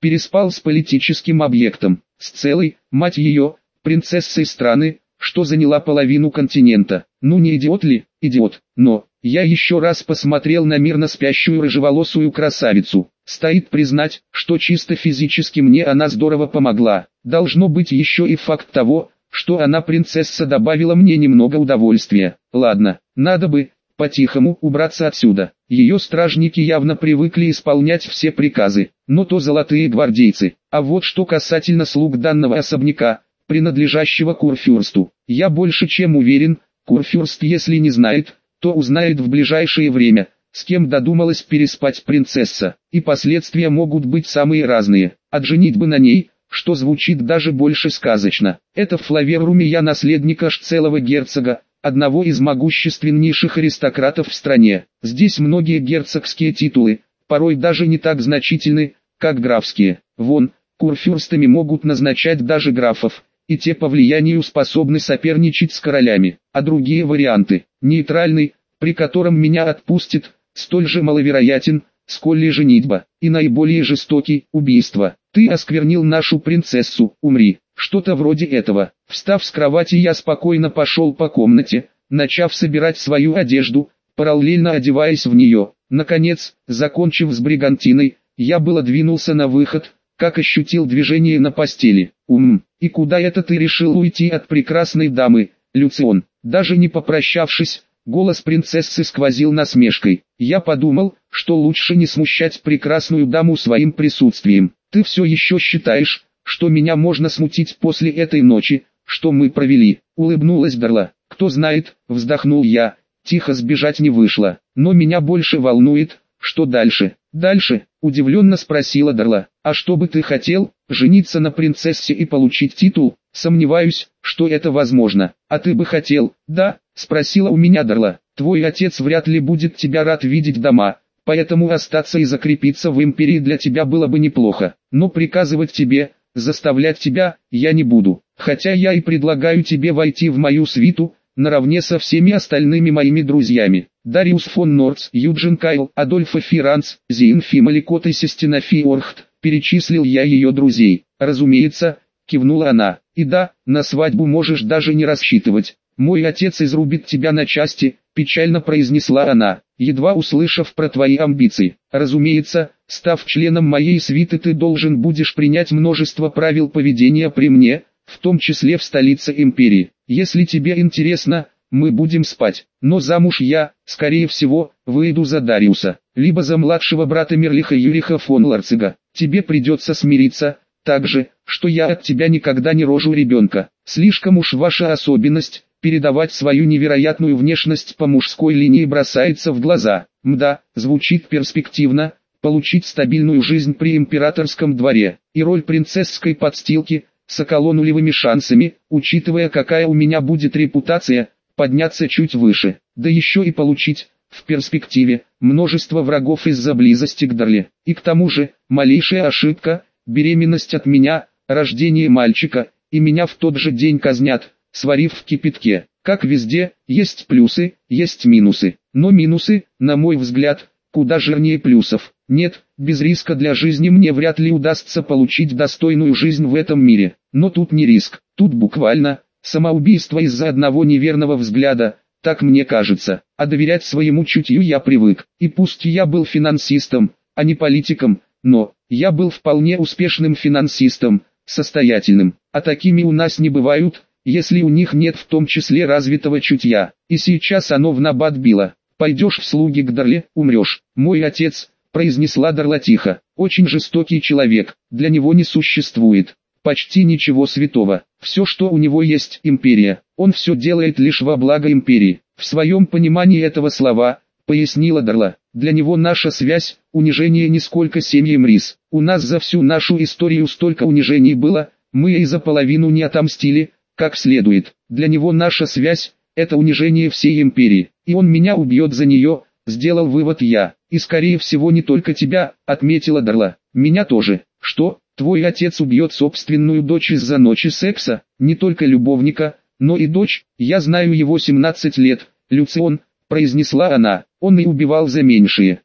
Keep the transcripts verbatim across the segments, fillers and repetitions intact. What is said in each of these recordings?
переспал с политическим объектом, с целой, мать ее, принцессой страны, что заняла половину континента. Ну не идиот ли, идиот, но, я еще раз посмотрел на мирно спящую рыжеволосую красавицу. Стоит признать, что чисто физически мне она здорово помогла. Должно быть еще и факт того, что она принцесса добавила мне немного удовольствия. Ладно, надо бы, по-тихому, убраться отсюда. Ее стражники явно привыкли исполнять все приказы, но то золотые гвардейцы. А вот что касательно слуг данного особняка, принадлежащего Курфюрсту, я больше чем уверен, Курфюрст если не знает, то узнает в ближайшее время, с кем додумалась переспать принцесса, и последствия могут быть самые разные. От женитьбы на ней, что звучит даже больше сказочно, это в Флаверуме я наследник аж целого герцога, одного из могущественнейших аристократов в стране. Здесь многие герцогские титулы, порой даже не так значительны, как графские. Вон, курфюрстами могут назначать даже графов, и те по влиянию способны соперничать с королями. А другие варианты, нейтральный, при котором меня отпустит, столь же маловероятен, сколь и женитьба, и наиболее жестокий – убийство. Ты осквернил нашу принцессу, умри. Что-то вроде этого. Встав с кровати, я спокойно пошел по комнате, начав собирать свою одежду, параллельно одеваясь в нее. Наконец, закончив с бригантиной, я было двинулся на выход, как ощутил движение на постели. Ум, и куда это ты решил уйти от прекрасной дамы, Люцион? Даже не попрощавшись, голос принцессы сквозил насмешкой. Я подумал, что лучше не смущать прекрасную даму своим присутствием. Ты все еще считаешь, что меня можно смутить после этой ночи, что мы провели? Улыбнулась Дарла. Кто знает, вздохнул я, тихо сбежать не вышло. Но меня больше волнует, что дальше. Дальше, удивленно спросила Дарла. А что бы ты хотел, жениться на принцессе и получить титул? Сомневаюсь, что это возможно. А ты бы хотел? Да, спросила у меня Дарла. Твой отец вряд ли будет тебя рад видеть дома. Поэтому остаться и закрепиться в империи для тебя было бы неплохо. Но приказывать тебе, заставлять тебя, я не буду. Хотя я и предлагаю тебе войти в мою свиту, наравне со всеми остальными моими друзьями. Дариус фон Норц, Юджин Кайл, Адольфо Фиранц, Зиинфи Маликот и Сестинафи Орхт. Перечислил я ее друзей. Разумеется, кивнула она. И да, на свадьбу можешь даже не рассчитывать. Мой отец изрубит тебя на части, печально произнесла она, едва услышав про твои амбиции. Разумеется, став членом моей свиты, ты должен будешь принять множество правил поведения при мне, в том числе в столице империи. Если тебе интересно, мы будем спать. Но замуж я, скорее всего, выйду за Дариуса, либо за младшего брата Мерлиха Юриха фон Ларцига. Тебе придется смириться, так же, что я от тебя никогда не рожу ребенка. Слишком уж ваша особенность, передавать свою невероятную внешность по мужской линии бросается в глаза. Мда, звучит перспективно, получить стабильную жизнь при императорском дворе, и роль принцесской подстилки, с околонулевыми шансами, учитывая какая у меня будет репутация, подняться чуть выше, да еще и получить, в перспективе, множество врагов из-за близости к Дарле. И к тому же, малейшая ошибка, беременность от меня, рождение мальчика, и меня в тот же день казнят, сварив в кипятке. Как везде, есть плюсы, есть минусы, но минусы, на мой взгляд, куда жирнее плюсов. Нет, без риска для жизни мне вряд ли удастся получить достойную жизнь в этом мире. Но тут не риск, тут буквально самоубийство из-за одного неверного взгляда, так мне кажется. А доверять своему чутью я привык. И пусть я был финансистом, а не политиком, но я был вполне успешным финансистом, состоятельным. А такими у нас не бывают, если у них нет в том числе развитого чутья. И сейчас оно в набат било. Пойдешь в слуги к Дарле, умрешь. Мой отец, произнесла Дарла тихо, очень жестокий человек, для него не существует почти ничего святого. Все, что у него есть, империя. Он все делает лишь во благо империи. В своем понимании этого слова, пояснила Дарла, для него наша связь, унижение нисколько семьям Рис. У нас за всю нашу историю столько унижений было, мы и за половину не отомстили, как следует. Для него наша связь – это унижение всей империи, и он меня убьет за нее, сделал вывод я. И скорее всего не только тебя, отметила Дарла, меня тоже. Что, твой отец убьет собственную дочь из-за ночи секса, не только любовника, но и дочь? Я знаю его семнадцать лет, Люцион, произнесла она, он и убивал за меньшие.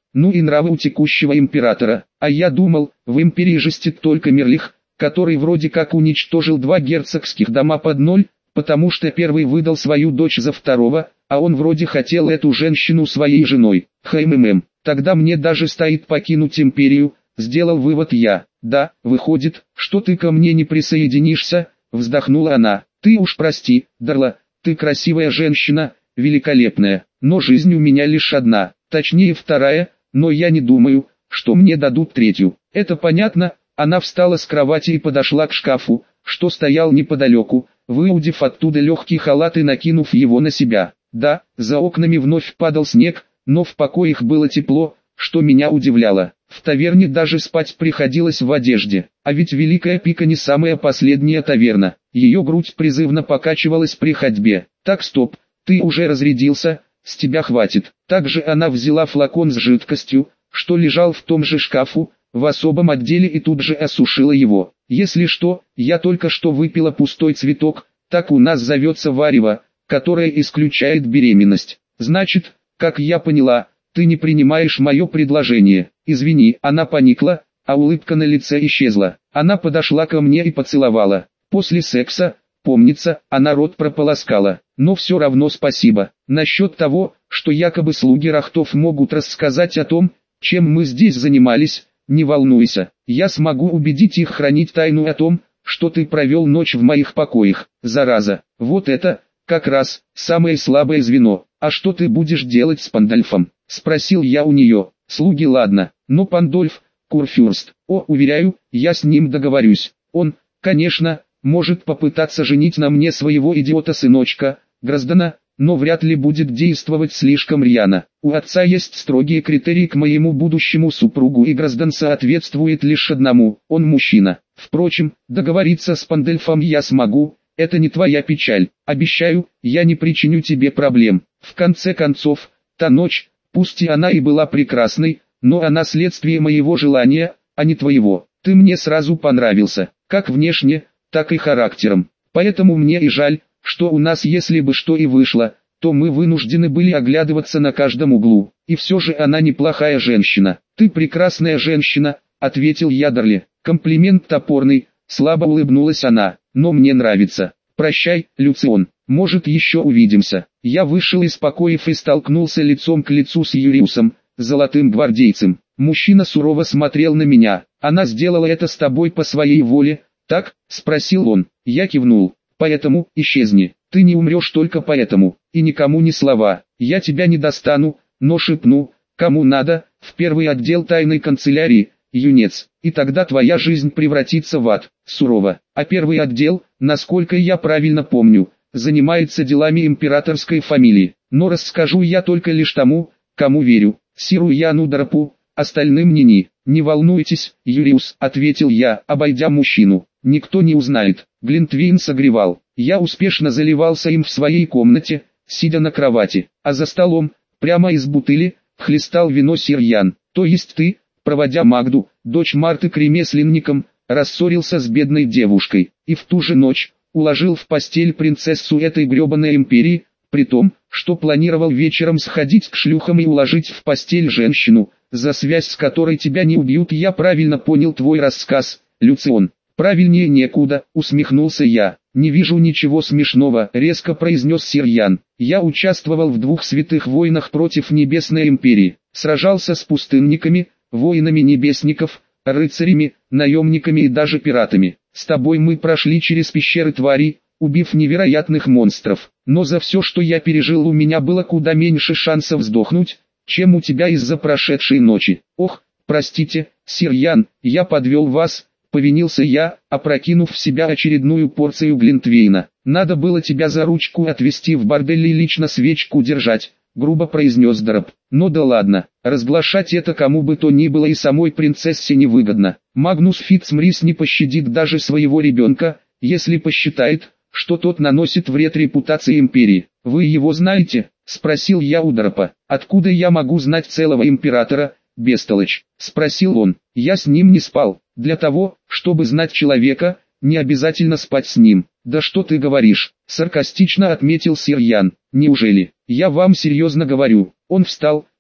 Ну и нравы у текущего императора. А я думал, в империи жестит только Мерлих, который вроде как уничтожил два герцогских дома под ноль, потому что первый выдал свою дочь за второго, а он вроде хотел эту женщину своей женой. Хмм, тогда мне даже стоит покинуть империю, сделал вывод я. Да, выходит, что ты ко мне не присоединишься, вздохнула она. Ты уж прости, Дарла, ты красивая женщина, великолепная, но жизнь у меня лишь одна, точнее вторая, но я не думаю, что мне дадут третью. Это понятно. Она встала с кровати и подошла к шкафу, что стоял неподалеку, выудив оттуда легкий халат и накинув его на себя. Да, за окнами вновь падал снег, но в покоях было тепло, что меня удивляло. В таверне даже спать приходилось в одежде, а ведь Великая Пика не самая последняя таверна. Ее грудь призывно покачивалась при ходьбе. Так, стоп, ты уже разрядился, с тебя хватит. Также она взяла флакон с жидкостью, что лежал в том же шкафу, в особом отделе, и тут же осушила его. Если что, я только что выпила пустой цветок, так у нас зовется варево, которое исключает беременность. Значит, как я поняла, ты не принимаешь мое предложение. Извини, она поникла, а улыбка на лице исчезла. Она подошла ко мне и поцеловала. После секса, помнится, она рот прополоскала. Но все равно спасибо. Насчет того, что якобы слуги Рахтов могут рассказать о том, чем мы здесь занимались, не волнуйся, я смогу убедить их хранить тайну о том, что ты провел ночь в моих покоях, зараза. Вот это, как раз, самое слабое звено. А что ты будешь делать с Пандольфом? Спросил я у нее. Слуги ладно, но Пандольф, Курфюрст, о, уверяю, я с ним договорюсь. Он, конечно, может попытаться женить на мне своего идиота-сыночка, Граздана, но вряд ли будет действовать слишком рьяно. У отца есть строгие критерии к моему будущему супругу, и Граздан соответствует лишь одному, он мужчина. Впрочем, договориться с Пандольфом я смогу, это не твоя печаль. Обещаю, я не причиню тебе проблем. В конце концов, та ночь, пусть и она и была прекрасной, но она следствие моего желания, а не твоего. Ты мне сразу понравился, как внешне, так и характером. Поэтому мне и жаль, что у нас, если бы что и вышло, то мы вынуждены были оглядываться на каждом углу. И все же она неплохая женщина. Ты прекрасная женщина, ответил я Дарли. Комплимент топорный, слабо улыбнулась она, но мне нравится. Прощай, Люцион, может еще увидимся. Я вышел из покоев и столкнулся лицом к лицу с Юриусом, золотым гвардейцем. Мужчина сурово смотрел на меня. Она сделала это с тобой по своей воле, так? Спросил он. Я кивнул. Поэтому, исчезни, ты не умрешь только поэтому, и никому ни слова, я тебя не достану, но шепну, кому надо, в первый отдел тайной канцелярии, юнец, и тогда твоя жизнь превратится в ад, сурово. А первый отдел, насколько я правильно помню, занимается делами императорской фамилии, но расскажу я только лишь тому, кому верю, Сиру Яну Дарапу, остальным ни-ни. Не волнуйтесь, Юриус, ответил я, обойдя мужчину. Никто не узнает. Глинтвейн согревал. Я успешно заливался им в своей комнате, сидя на кровати, а за столом, прямо из бутыли, хлестал вино Сир Ян. То есть ты, проводя Магду, дочь Марты к ремесленникам, рассорился с бедной девушкой, и в ту же ночь, уложил в постель принцессу этой гребаной империи, при том, что планировал вечером сходить к шлюхам и уложить в постель женщину, за связь с которой тебя не убьют. Я правильно понял твой рассказ, Люцион? Правильнее некуда, усмехнулся я. Не вижу ничего смешного, резко произнес Сир Ян. Я участвовал в двух святых войнах против Небесной Империи, сражался с пустынниками, воинами небесников, рыцарями, наемниками и даже пиратами. С тобой мы прошли через пещеры тварей, убив невероятных монстров, но за все, что я пережил, у меня было куда меньше шансов сдохнуть, чем у тебя из-за прошедшей ночи. Ох, простите, Сир Ян, я подвел вас, повинился я, опрокинув в себя очередную порцию глинтвейна. Надо было тебя за ручку отвезти в бордель и лично свечку держать, грубо произнес Дарап. Но да ладно, разглашать это кому бы то ни было и самой принцессе невыгодно. Магнус Фитцмрис не пощадит даже своего ребенка, если посчитает, что тот наносит вред репутации империи. Вы его знаете? Спросил я у Дарапа. Откуда я могу знать целого императора, бестолочь? Спросил он. Я с ним не спал. Для того, чтобы знать человека, не обязательно спать с ним. Да что ты говоришь? Саркастично отметил Сир Ян. Неужели? Я вам серьезно говорю. Он встал,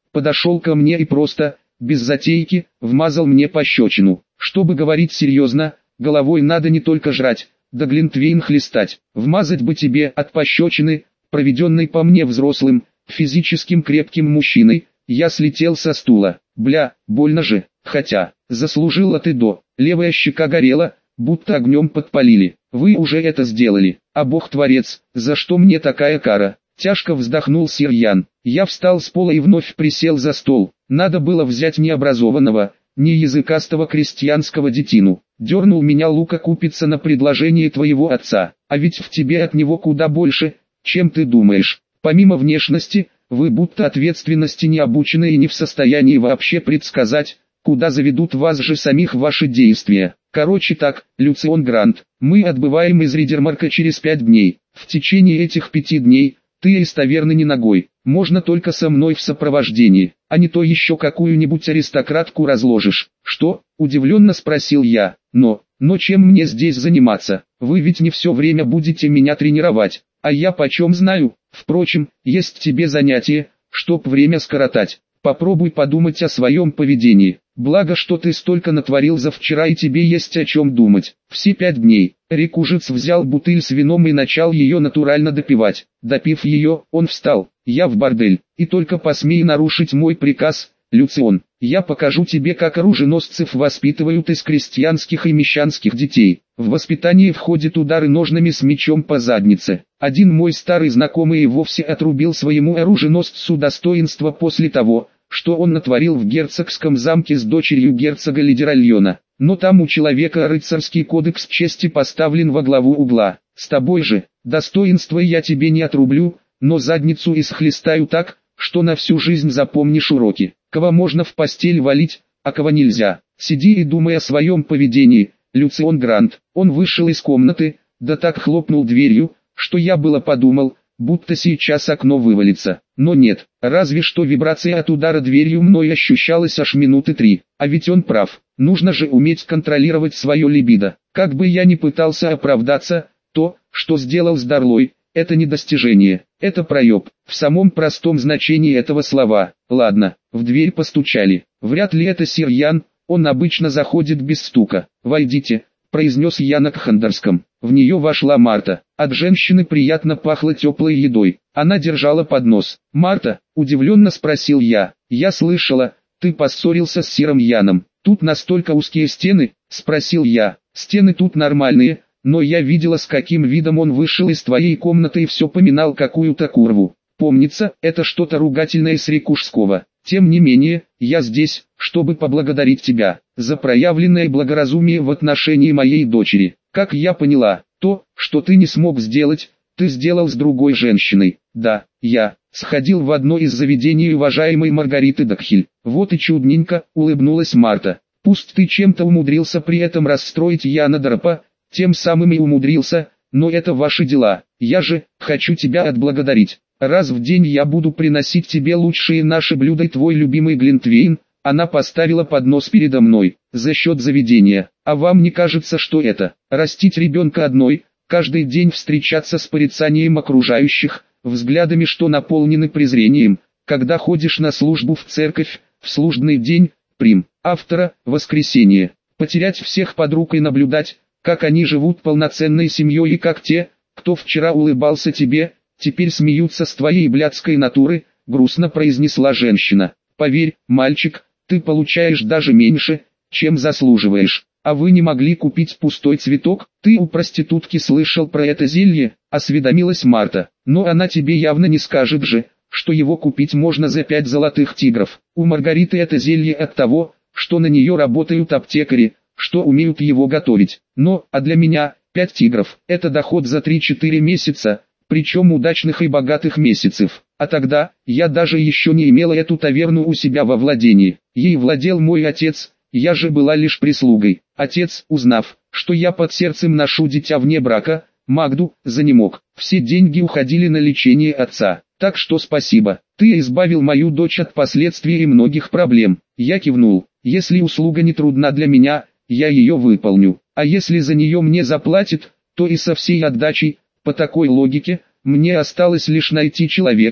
подошел ко мне и просто, без затейки, вмазал мне пощечину. Чтобы говорить серьезно, головой надо не только жрать, да глинтвейн хлестать. Вмазать бы тебе от пощечины, проведенной по мне взрослым, физическим крепким мужчиной. Я слетел со стула. Бля, больно же, хотя, заслужила ты до. Левая щека горела, будто огнем подпалили. Вы уже это сделали, а Бог-творец, за что мне такая кара? Тяжко вздохнул сир Ян. Я встал с пола и вновь присел за стол. Надо было взять необразованного, не языкастого крестьянского детину. Дернул меня Лука купиться на предложение твоего отца, а ведь в тебе от него куда больше, чем ты думаешь. Помимо внешности, вы будто ответственности не обучены и не в состоянии вообще предсказать, куда заведут вас же самих ваши действия. Короче так, Люцион Грант, мы отбываем из Ридермарка через пять дней. В течение этих пяти дней, ты из таверны не ногой, можно только со мной в сопровождении, а не то еще какую-нибудь аристократку разложишь. Что? Удивленно спросил я. Но, но чем мне здесь заниматься? Вы ведь не все время будете меня тренировать, а я почем знаю? Впрочем, есть тебе занятие, чтоб время скоротать. Попробуй подумать о своем поведении. Благо, что ты столько натворил за вчера и тебе есть о чем думать. Все пять дней. Рикужец взял бутыль с вином и начал ее натурально допивать. Допив ее, он встал. Я в бордель. И только посмей нарушить мой приказ, Люцион. Я покажу тебе, как оруженосцев воспитывают из крестьянских и мещанских детей. В воспитание входят удары ножными с мечом по заднице. Один мой старый знакомый и вовсе отрубил своему оруженосцу достоинство после того, что он натворил в герцогском замке с дочерью герцога Лидеральона. Но там у человека рыцарский кодекс чести поставлен во главу угла. С тобой же, достоинство я тебе не отрублю, но задницу исхлестаю так, что на всю жизнь запомнишь уроки. Кого можно в постель валить, а кого нельзя. Сиди и думай о своем поведении, Люцион Грант. Он вышел из комнаты, да так хлопнул дверью, что я было подумал, будто сейчас окно вывалится. Но нет, разве что вибрация от удара дверью мной ощущалась аж минуты три. А ведь он прав, нужно же уметь контролировать свое либидо. Как бы я ни пытался оправдаться, то, что сделал с Дарлой, это не достижение, это проеб, в самом простом значении этого слова. Ладно, в дверь постучали. Вряд ли это сир Ян, он обычно заходит без стука. «Войдите», — произнес я на кхандерском. В нее вошла Марта. От женщины приятно пахло теплой едой. Она держала поднос. «Марта?» — удивленно спросил я. «Я слышала, ты поссорился с сиром Яном. Тут настолько узкие стены?» — спросил я. «Стены тут нормальные, но я видела, с каким видом он вышел из твоей комнаты и все поминал какую-то курву. Помнится, это что-то ругательное с Рикушского. Тем не менее, я здесь, чтобы поблагодарить тебя за проявленное благоразумие в отношении моей дочери. Как я поняла, то, что ты не смог сделать, ты сделал с другой женщиной. Да, я сходил в одно из заведений уважаемой Маргариты Дакхиль. Вот и чудненько», — улыбнулась Марта. «Пусть ты чем-то умудрился при этом расстроить Яна Дарпа, тем самым и умудрился, но это ваши дела. Я же хочу тебя отблагодарить. Раз в день я буду приносить тебе лучшие наши блюда и твой любимый глинтвейн». Она поставила поднос передо мной. «За счет заведения. А вам не кажется, что это, растить ребенка одной, каждый день встречаться с порицанием окружающих, взглядами, что наполнены презрением, когда ходишь на службу в церковь, в службный день, прим. Автора, воскресенье, потерять всех подруг и наблюдать, как они живут полноценной семьей и как те, кто вчера улыбался тебе, теперь смеются с твоей блядской натуры», — грустно произнесла женщина. «Поверь, мальчик, ты получаешь даже меньше, чем заслуживаешь. А вы не могли купить пустой цветок? Ты у проститутки слышал про это зелье?» — осведомилась Марта. «Но она тебе явно не скажет же, что его купить можно за пять золотых тигров. У Маргариты это зелье от того, что на нее работают аптекари, что умеют его готовить. Но, а для меня, пять тигров – это доход за три-четыре месяца, причем удачных и богатых месяцев. А тогда, я даже еще не имела эту таверну у себя во владении. Ей владел мой отец, я же была лишь прислугой. Отец, узнав, что я под сердцем ношу дитя вне брака, Магду, занемог. Все деньги уходили на лечение отца. Так что спасибо, ты избавил мою дочь от последствий и многих проблем». Я кивнул. «Если услуга не трудна для меня, я ее выполню. А если за нее мне заплатят, то и со всей отдачей. По такой логике, мне осталось лишь найти человека,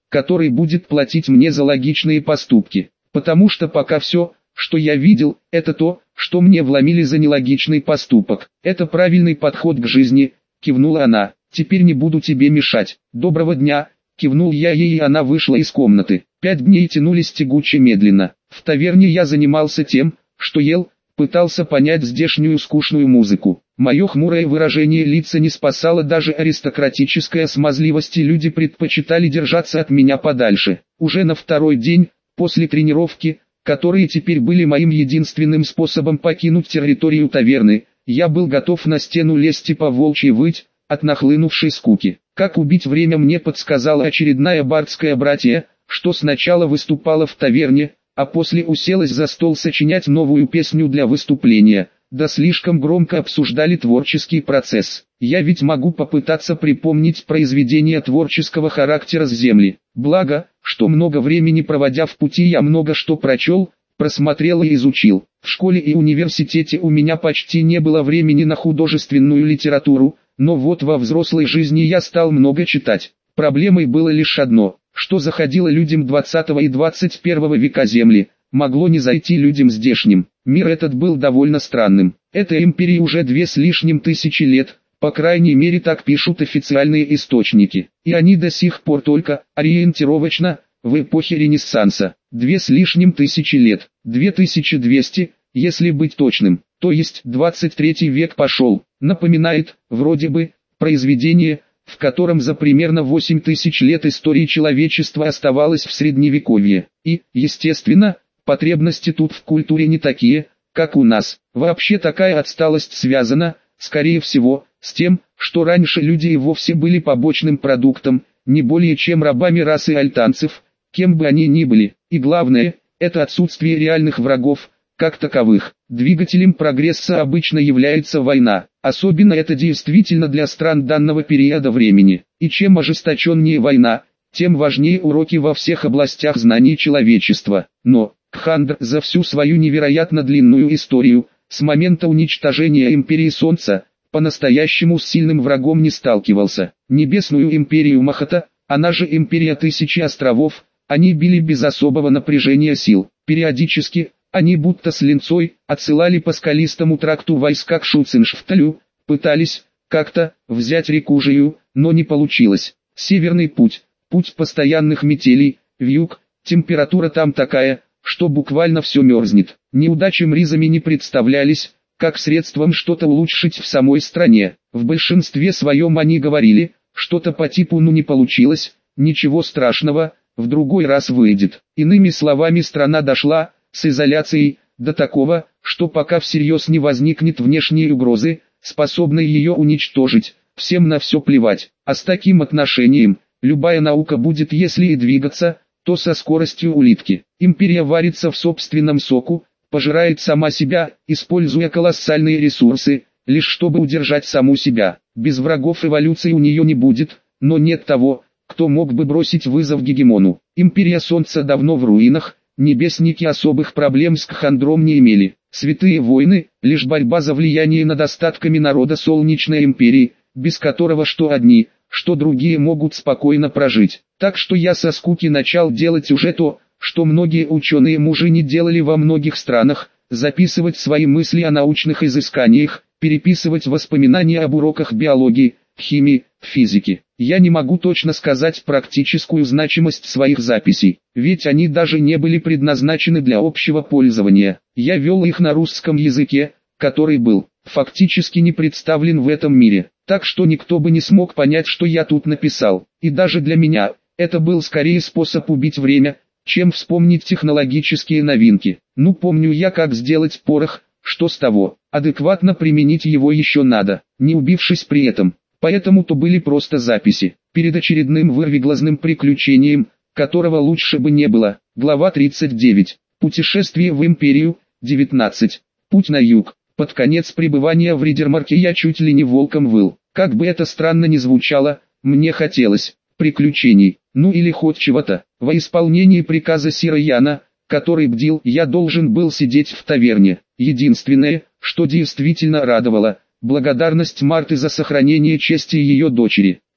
который будет платить мне за логичные поступки. Потому что пока все, что я видел, это то, что мне вломили за нелогичный поступок. Это правильный подход к жизни, кивнула она. Теперь не буду тебе мешать. Доброго дня, кивнул я ей, и она вышла из комнаты. Пять дней тянулись тягуче медленно. В таверне я занимался тем, что ел, пытался понять здешнюю скучную музыку. Мое хмурое выражение лица не спасало даже аристократическая смазливость, и люди предпочитали держаться от меня подальше. Уже на второй день, после тренировки, которые теперь были моим единственным способом покинуть территорию таверны, я был готов на стену лезть и по волчьи выть от нахлынувшей скуки. Как убить время мне подсказала очередная бардская братья, что сначала выступала в таверне, а после уселась за стол сочинять новую песню для выступления. Да слишком громко обсуждали творческий процесс. Я ведь могу попытаться припомнить произведения творческого характера с земли. Благо, что много времени проводя в пути, я много что прочел, просмотрел и изучил. В школе и университете у меня почти не было времени на художественную литературу, но вот во взрослой жизни я стал много читать. Проблемой было лишь одно, что заходило людям двадцатого и двадцать первого века земли, могло не зайти людям здешним. Мир этот был довольно странным. Этой империи уже две с лишним тысячи лет, по крайней мере так пишут официальные источники. И они до сих пор только, ориентировочно, в эпохе Ренессанса. Две с лишним тысячи лет, две тысячи двести, если быть точным, то есть двадцать третий век пошел. Напоминает, вроде бы, произведение, в котором за примерно восемь тысяч лет истории человечества оставалось в средневековье. И, естественно, потребности тут в культуре не такие, как у нас. Вообще такая отсталость связана, скорее всего, с тем, что раньше люди и вовсе были побочным продуктом, не более чем рабами расы альтанцев, кем бы они ни были. И главное, это отсутствие реальных врагов, как таковых. Двигателем прогресса обычно является война. Особенно это действительно для стран данного периода времени. И чем ожесточеннее война, тем важнее уроки во всех областях знаний человечества. Но Кхандр за всю свою невероятно длинную историю, с момента уничтожения Империи Солнца, по-настоящему с сильным врагом не сталкивался. Небесную империю Махата, она же Империя Тысячи Островов, они били без особого напряжения сил. Периодически, они будто с линцой, отсылали по скалистому тракту войска к Шуценшфталю, пытались, как-то, взять реку Жию, но не получилось. Северный путь, путь постоянных метелей, вьюг, температура там такая, что буквально все мерзнет. Неудачи мризами не представлялись, как средством что-то улучшить в самой стране. В большинстве своем они говорили, что-то по типу «ну не получилось, ничего страшного, в другой раз выйдет». Иными словами, страна дошла, с изоляцией, до такого, что пока всерьез не возникнет внешней угрозы, способной ее уничтожить, всем на все плевать. А с таким отношением, любая наука будет, если и двигаться, то со скоростью улитки. Империя варится в собственном соку, пожирает сама себя, используя колоссальные ресурсы, лишь чтобы удержать саму себя. Без врагов эволюции у нее не будет, но нет того, кто мог бы бросить вызов гегемону. Империя Солнца давно в руинах, небесники особых проблем с Кхандром не имели. Святые войны, лишь борьба за влияние над остатками народа Солнечной империи, без которого что одни, что другие могут спокойно прожить. Так что я со скуки начал делать уже то, что многие ученые-мужи не делали во многих странах, записывать свои мысли о научных изысканиях, переписывать воспоминания об уроках биологии, химии, физики. Я не могу точно сказать практическую значимость своих записей, ведь они даже не были предназначены для общего пользования. Я вел их на русском языке, который был, фактически не представлен в этом мире, так что никто бы не смог понять, что я тут написал. И даже для меня, это был скорее способ убить время, чем вспомнить технологические новинки. Ну помню я, как сделать порох, что с того, адекватно применить его еще надо, не убившись при этом. Поэтому-то были просто записи. Перед очередным вырвиглазным приключением, которого лучше бы не было. Глава тридцать девять. Путешествие в Империю. девятнадцать. Путь на юг. Под конец пребывания в Ридермарке я чуть ли не волком выл. Как бы это странно ни звучало, мне хотелось приключений, ну или хоть чего-то. Во исполнении приказа Сира Яна, который бдил, я должен был сидеть в таверне. Единственное, что действительно радовало — благодарность Марты за сохранение чести ее дочери.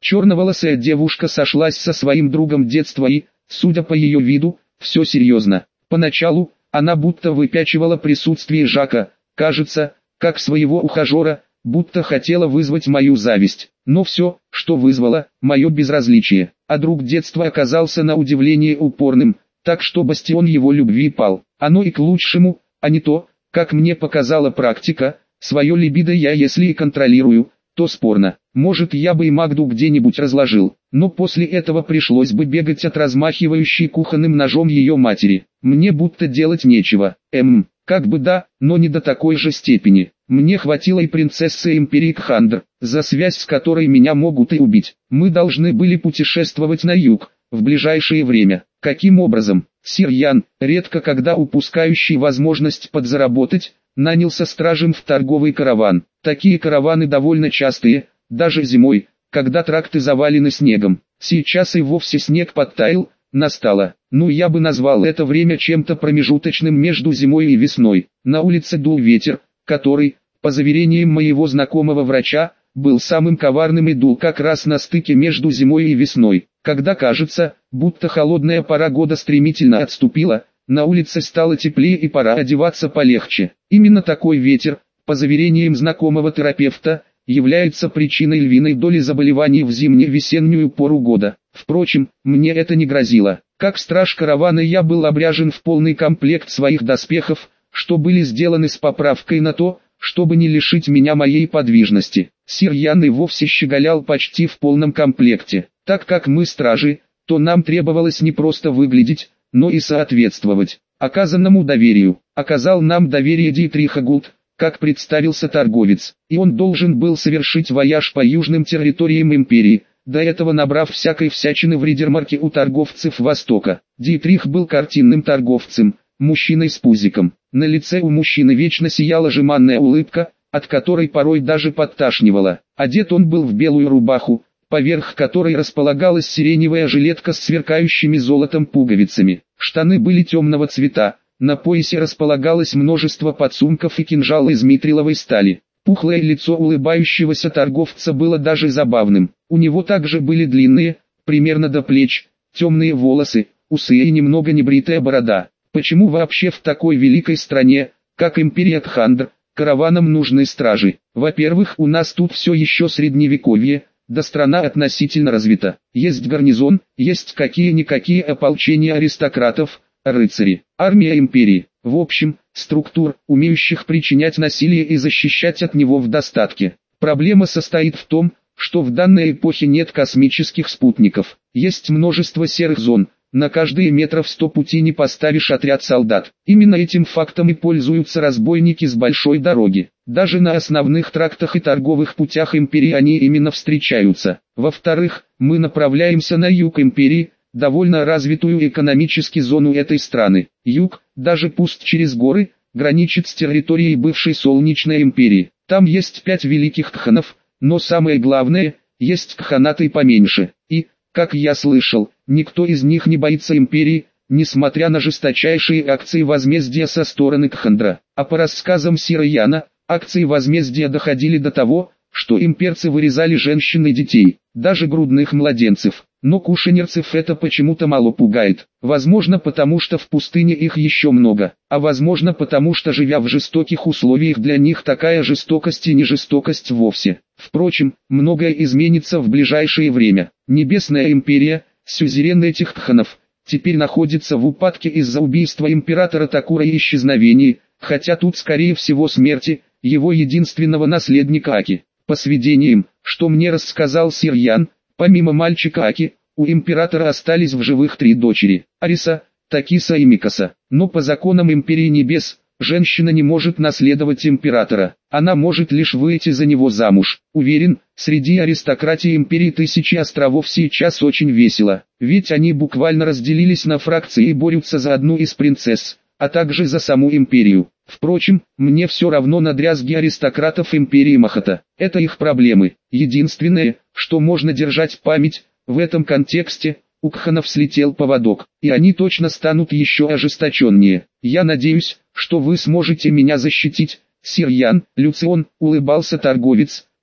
Черноволосая девушка сошлась со своим другом детства и, судя по ее виду, все серьезно. Поначалу, она будто выпячивала присутствие Жака, кажется, как своего ухажера, будто хотела вызвать мою зависть. Но все, что вызвало, мое безразличие. А друг детства оказался на удивление упорным, так что бастион его любви пал. Оно и к лучшему, а не то, как мне показала практика, свое либидо я если и контролирую, то спорно. Может, я бы и Магду где-нибудь разложил, но после этого пришлось бы бегать от размахивающей кухонным ножом ее матери. Мне будто делать нечего. Эм, как бы да, но не до такой же степени. Мне хватило и принцессы Империи Кхандр, за связь с которой меня могут и убить. Мы должны были путешествовать на юг, в ближайшее время. Каким образом? Сир Ян, редко когда упускающий возможность подзаработать, нанялся стражем в торговый караван. Такие караваны довольно частые, даже зимой, когда тракты завалены снегом. Сейчас и вовсе снег подтаял, настало. Ну я бы назвал это время чем-то промежуточным между зимой и весной. На улице дул ветер, который, по заверениям моего знакомого врача, был самым коварным и дул как раз на стыке между зимой и весной. Когда кажется, будто холодная пора года стремительно отступила, на улице стало теплее и пора одеваться полегче. Именно такой ветер, по заверениям знакомого терапевта, является причиной львиной доли заболеваний в зимне-весеннюю пору года. Впрочем, мне это не грозило. Как страж каравана я был обряжен в полный комплект своих доспехов, что были сделаны с поправкой на то, чтобы не лишить меня моей подвижности. Сир Ян и вовсе щеголял почти в полном комплекте. Так как мы стражи, то нам требовалось не просто выглядеть, но и соответствовать оказанному доверию. Оказал нам доверие Дитрих Гулд, как представился торговец, и он должен был совершить вояж по южным территориям империи, до этого набрав всякой всячины в ридермарке у торговцев Востока. Дитрих был картинным торговцем, мужчиной с пузиком. На лице у мужчины вечно сияла жеманная улыбка, от которой порой даже подташнивало. Одет он был в белую рубаху, поверх которой располагалась сиреневая жилетка с сверкающими золотом пуговицами. Штаны были темного цвета, на поясе располагалось множество подсумков и кинжал из митриловой стали. Пухлое лицо улыбающегося торговца было даже забавным. У него также были длинные, примерно до плеч, темные волосы, усы и немного небритая борода. Почему вообще в такой великой стране, как Империя Кхандр, караванам нужны стражи? Во-первых, у нас тут все еще средневековье, да страна относительно развита. Есть гарнизон, есть какие-никакие ополчения аристократов, рыцари, армия империи. В общем, структур, умеющих причинять насилие и защищать от него в достатке. Проблема состоит в том, что в данной эпохе нет космических спутников. Есть множество серых зон. На каждые метров сто пути не поставишь отряд солдат. Именно этим фактом и пользуются разбойники с большой дороги. Даже на основных трактах и торговых путях империи они именно встречаются. Во-вторых, мы направляемся на юг империи, довольно развитую экономически зону этой страны. Юг, даже пуст через горы, граничит с территорией бывшей Солнечной империи. Там есть пять великих кханов, но самое главное, есть кханаты поменьше. И, как я слышал, никто из них не боится империи, несмотря на жесточайшие акции возмездия со стороны Кхандра. А по рассказам Сира Яна, акции возмездия доходили до того, что имперцы вырезали женщин и детей, даже грудных младенцев. Но кушанерцев это почему-то мало пугает. Возможно потому что в пустыне их еще много, а возможно потому что живя в жестоких условиях для них такая жестокость и не жестокость вовсе. Впрочем, многое изменится в ближайшее время. Небесная империя, сюзерен этих кханов, теперь находится в упадке из-за убийства императора Такура и исчезновения, хотя тут скорее всего смерти, его единственного наследника Аки. По сведениям, что мне рассказал Сир Ян, помимо мальчика Аки, у императора остались в живых три дочери – Ариса, Такиса и Микаса. Но по законам Империи Небес, женщина не может наследовать императора, она может лишь выйти за него замуж. Уверен, среди аристократии Империи Тысячи Островов сейчас очень весело, ведь они буквально разделились на фракции и борются за одну из принцесс, а также за саму империю. Впрочем, мне все равно на дрязги аристократов империи Махата. Это их проблемы. Единственное, что можно держать память, в этом контексте, у кханов слетел поводок, и они точно станут еще ожесточеннее. Я надеюсь, что вы сможете меня защитить, Сир Ян. Люцион, улыбался торговец,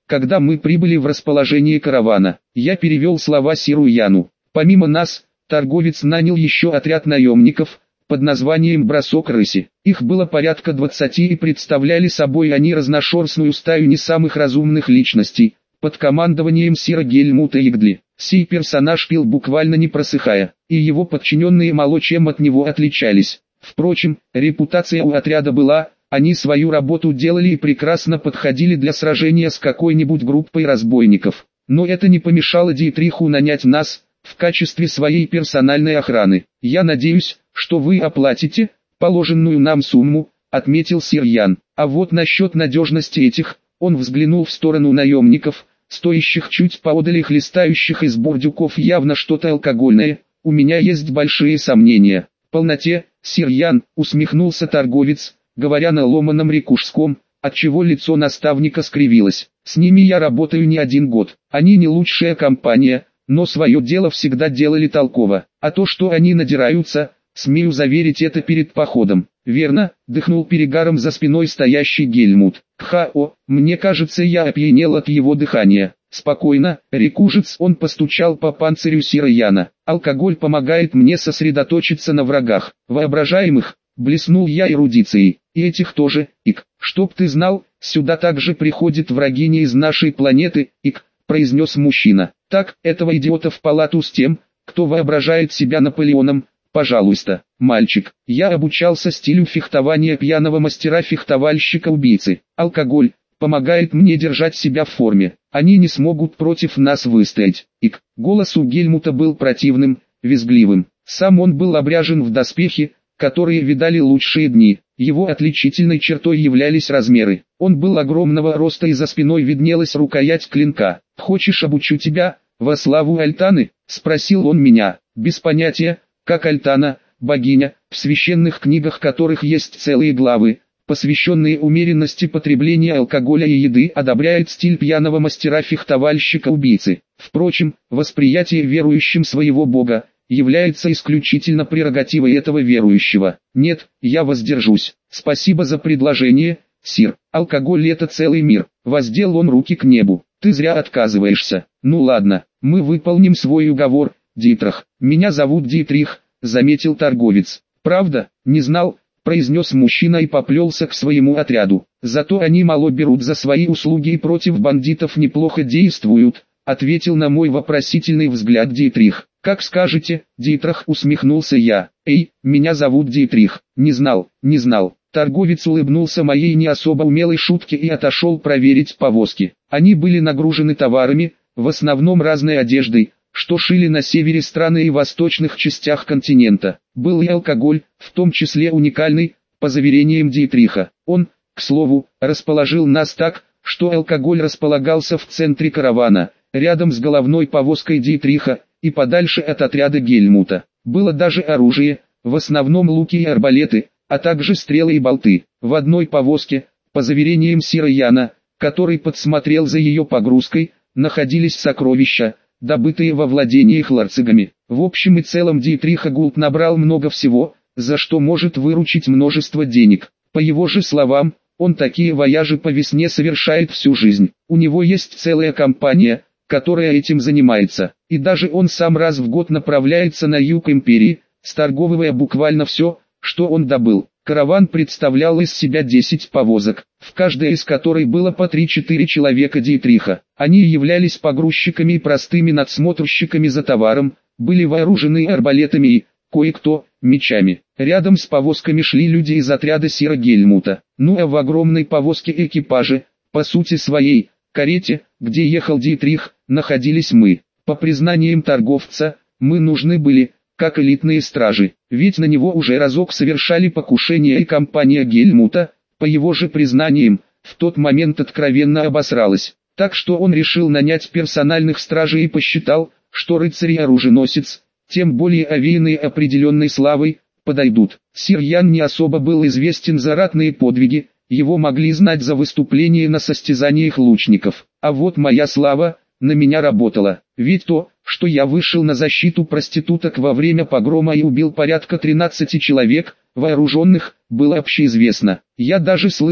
Когда мы прибыли в расположение каравана, я перевел слова Сиру Яну. Помимо нас, торговец нанял еще отряд наемников, под названием «Бросок рыси». Их было порядка двадцати и представляли собой они разношерстную стаю не самых разумных личностей, под командованием Сира Гельмута Игдли. Сей персонаж пил буквально не просыхая, и его подчиненные мало чем от него отличались. Впрочем, репутация у отряда была, они свою работу делали и прекрасно подходили для сражения с какой-нибудь группой разбойников. Но это не помешало Дитриху нанять нас, в качестве своей персональной охраны. «Я надеюсь, что вы оплатите положенную нам сумму», — отметил Сир Ян. «А вот насчет надежности этих», — он взглянул в сторону наемников, стоящих чуть поодаль и хлестающих из бурдюков явно что-то алкогольное, «у меня есть большие сомнения». «В полноте, Сир Ян», — усмехнулся торговец, говоря на ломаном рекушском, отчего лицо наставника скривилось. «С ними я работаю не один год. Они не лучшая компания, но свое дело всегда делали толково. А то, что они надираются, смею заверить, это перед походом». «Верно», — дыхнул перегаром за спиной стоящий Гельмут. «Хао, мне кажется, я опьянел от его дыхания». «Спокойно, рекужец», — он постучал по панцирю Сира Яна. «Алкоголь помогает мне сосредоточиться на врагах, воображаемых», — блеснул я эрудицией. «И этих тоже, ик. Чтоб ты знал, сюда также приходят враги не из нашей планеты, ик», — произнес мужчина. «Так, этого идиота в палату с тем, кто воображает себя Наполеоном, пожалуйста». «Мальчик, я обучался стилю фехтования пьяного мастера-фехтовальщика-убийцы. Алкоголь помогает мне держать себя в форме. Они не смогут против нас выстоять». Ик. Голос у Гельмута был противным, визгливым. Сам он был обряжен в доспехи, которые видали лучшие дни. Его отличительной чертой являлись размеры. Он был огромного роста и за спиной виднелась рукоять клинка. «Хочешь, обучу тебя, во славу Альтаны?» — спросил он меня. «Без понятия, как Альтана, богиня, в священных книгах которых есть целые главы, посвященные умеренности потребления алкоголя и еды, одобряет стиль пьяного мастера-фехтовальщика-убийцы. Впрочем, восприятие верующим своего бога является исключительно прерогативой этого верующего. Нет, я воздержусь. Спасибо за предложение, сир. Алкоголь — это целый мир». Воздел он руки к небу. «Ты зря отказываешься. Ну ладно, мы выполним свой уговор, Дитрих». «Меня зовут Дитрих», — заметил торговец. «Правда, не знал», — произнес мужчина и поплелся к своему отряду. «Зато они мало берут за свои услуги и против бандитов неплохо действуют», — ответил на мой вопросительный взгляд Дитрих. «Как скажете, Дитрих», — усмехнулся я. «Эй, меня зовут Дитрих». «Не знал, не знал». Торговец улыбнулся моей не особо умелой шутке и отошел проверить повозки. Они были нагружены товарами, в основном разной одеждой, что шили на севере страны и восточных частях континента. Был и алкоголь, в том числе уникальный, по заверениям Дитриха. Он, к слову, расположил нас так, что алкоголь располагался в центре каравана, рядом с головной повозкой Дитриха, и подальше от отряда Гельмута. Было даже оружие, в основном луки и арбалеты, а также стрелы и болты. В одной повозке, по заверениям Сира Яна, который подсмотрел за ее погрузкой, находились сокровища, добытые во владениях ларцигами. В общем и целом Дитрих Агулт набрал много всего, за что может выручить множество денег. По его же словам, он такие вояжи по весне совершает всю жизнь. У него есть целая компания, которая этим занимается, и даже он сам раз в год направляется на юг империи, сторговывая буквально все, что он добыл. Караван представлял из себя десять повозок, в каждой из которой было по три-четыре человека Дитриха. Они являлись погрузчиками и простыми надсмотрщиками за товаром, были вооружены арбалетами и, кое-кто, мечами. Рядом с повозками шли люди из отряда Сира Гельмута. Ну а в огромной повозке экипажи, по сути своей, карете, где ехал Дитрих, находились мы. По признаниям торговца, мы нужны были, как элитные стражи, ведь на него уже разок совершали покушение и компания Гельмута, по его же признаниям, в тот момент откровенно обосралась. Так что он решил нанять персональных стражей и посчитал, что рыцарь и оруженосец, тем более овеянные определенной славой, подойдут. Сир Ян не особо был известен за ратные подвиги, его могли знать за выступления на состязаниях лучников. А вот моя слава на меня работала, ведь то, что я вышел на защиту проституток во время погрома и убил порядка тринадцати человек, вооруженных, было общеизвестно. Я даже слышал,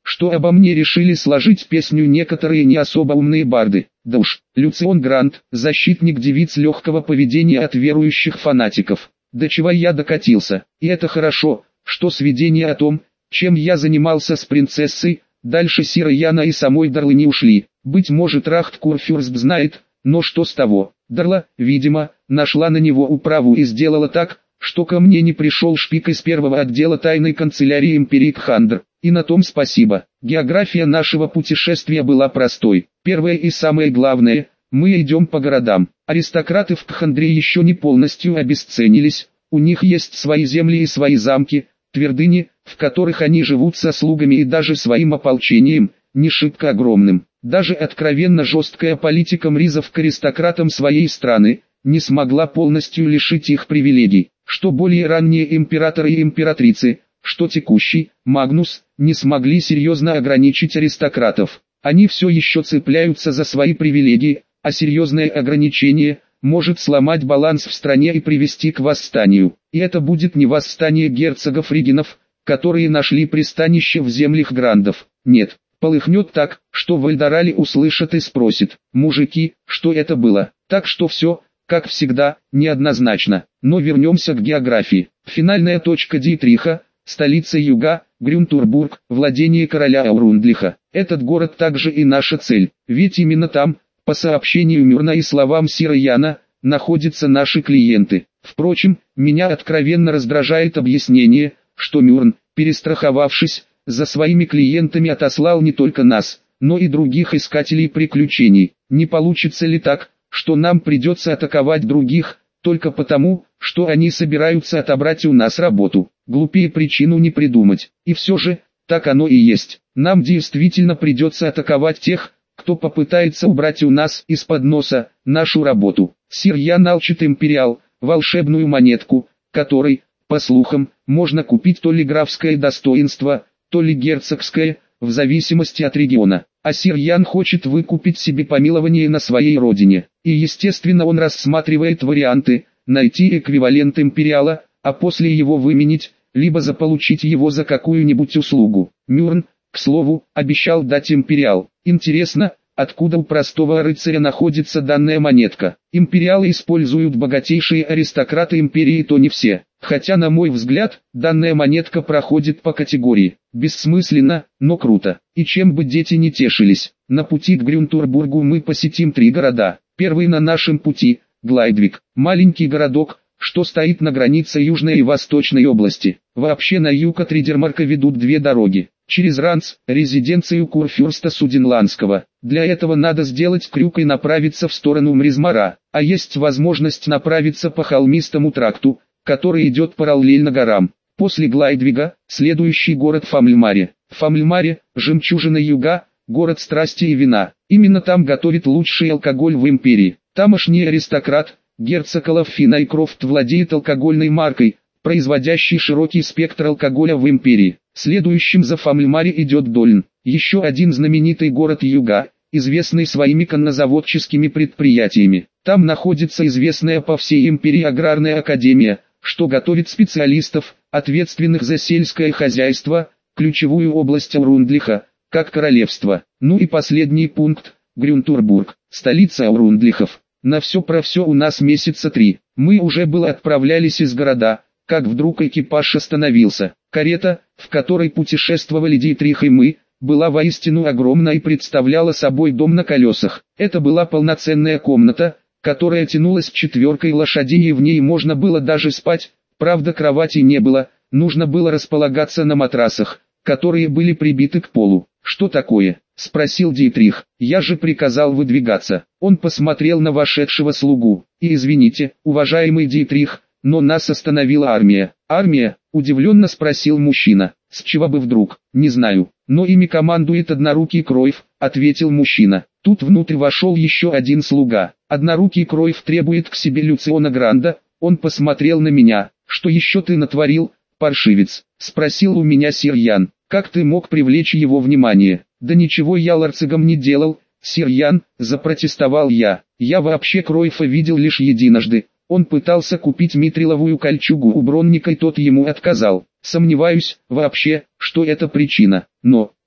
что обо мне решили сложить песню некоторые не особо умные барды. Да уж, Люцион Грант, защитник девиц легкого поведения от верующих фанатиков. До чего я докатился, и это хорошо, что сведения о том, чем я занимался с принцессой, дальше Сира Яна и самой Дарлы не ушли. Быть может, Рахт Курфюрст знает, но что с того? Дарла, видимо, нашла на него управу и сделала так, что ко мне не пришел шпик из первого отдела тайной канцелярии империи Кхандр. И на том спасибо. География нашего путешествия была простой. Первое и самое главное, мы идем по городам. Аристократы в Кхандре еще не полностью обесценились, у них есть свои земли и свои замки, твердыни, в которых они живут со слугами и даже своим ополчением, не шибко огромным. Даже откровенно жесткая политика мризов к аристократам своей страны не смогла полностью лишить их привилегий, что более ранние императоры и императрицы, что текущий, Магнус, не смогли серьезно ограничить аристократов. Они все еще цепляются за свои привилегии, а серьезное ограничение может сломать баланс в стране и привести к восстанию. И это будет не восстание герцогов-регенов, которые нашли пристанище в землях грандов. Нет, полыхнет так, что Вальдорали услышат и спросит: мужики, что это было? Так что все, как всегда, неоднозначно. Но вернемся к географии. Финальная точка Дитриха, столица юга, Грюнтурбург, владение короля Аурундлиха. Этот город также и наша цель, ведь именно там, по сообщению Мюрна и словам Сира Яна, находятся наши клиенты. Впрочем, меня откровенно раздражает объяснение, что Мюрн, перестраховавшись, за своими клиентами отослал не только нас, но и других искателей приключений. Не получится ли так, что нам придется атаковать других, только потому, что они собираются отобрать у нас работу? Глупее причину не придумать. И все же, так оно и есть. Нам действительно придется атаковать тех, кто попытается убрать у нас из-под носа нашу работу. Сир Ян алчит империал, волшебную монетку, которой, по слухам, можно купить то ли графское достоинство, то ли герцогское, в зависимости от региона. А Сир Ян хочет выкупить себе помилование на своей родине. И естественно он рассматривает варианты, найти эквивалент империала, а после его выменить, либо заполучить его за какую-нибудь услугу. Мюрн, к слову, обещал дать империал. Интересно, откуда у простого рыцаря находится данная монетка? Империалы используют богатейшие аристократы империи, то не все. Хотя, на мой взгляд, данная монетка проходит по категории бессмысленно, но круто. И чем бы дети не тешились, на пути к Грюнтурбургу мы посетим три города. Первый на нашем пути – Глайдвик, маленький городок, что стоит на границе Южной и Восточной области. Вообще на юг от Ридермарка ведут две дороги. Через Ранц, резиденцию Курфюрста Суденландского. Для этого надо сделать крюк и направиться в сторону Мризмара, а есть возможность направиться по холмистому тракту, который идет параллельно горам. После Глайдвига, следующий город Фамльмаре. Фамльмаре, жемчужина юга, город страсти и вина. Именно там готовят лучший алкоголь в империи. Тамошний аристократ, герцог Олаф Найкрофт владеет алкогольной маркой, производящей широкий спектр алкоголя в империи. Следующим за Фамльмаре идет Дольн, еще один знаменитый город юга, известный своими коннозаводческими предприятиями. Там находится известная по всей империи аграрная академия, что готовит специалистов, ответственных за сельское хозяйство, ключевую область Аурундлиха, как королевство. Ну и последний пункт – Грюнтурбург, столица Аурундлихов. На все про все у нас месяца три. Мы уже было отправлялись из города, как вдруг экипаж остановился. Карета, в которой путешествовали Дитрих и мы, была воистину огромна и представляла собой дом на колесах. Это была полноценная комната, которая тянулась четверкой лошадей, и в ней можно было даже спать. Правда, кровати не было, нужно было располагаться на матрасах, которые были прибиты к полу. «Что такое?» – спросил Дитрих. «Я же приказал выдвигаться». Он посмотрел на вошедшего слугу. «И извините, уважаемый Дитрих, но нас остановила армия». «Армия?» – удивленно спросил мужчина. «С чего бы вдруг?» «Не знаю, но ими командует однорукий Кройф», – ответил мужчина. Тут внутрь вошел еще один слуга. «Однорукий Кройф требует к себе Люциона Гранда». Он посмотрел на меня. «Что еще ты натворил, паршивец?» – спросил у меня сир Ян. «Как ты мог привлечь его внимание?» «Да ничего я ларцигом не делал, сир Ян», – запротестовал я. «Я вообще Кройфа видел лишь единожды. Он пытался купить митриловую кольчугу у бронника, и тот ему отказал. Сомневаюсь, вообще, что это причина. Но,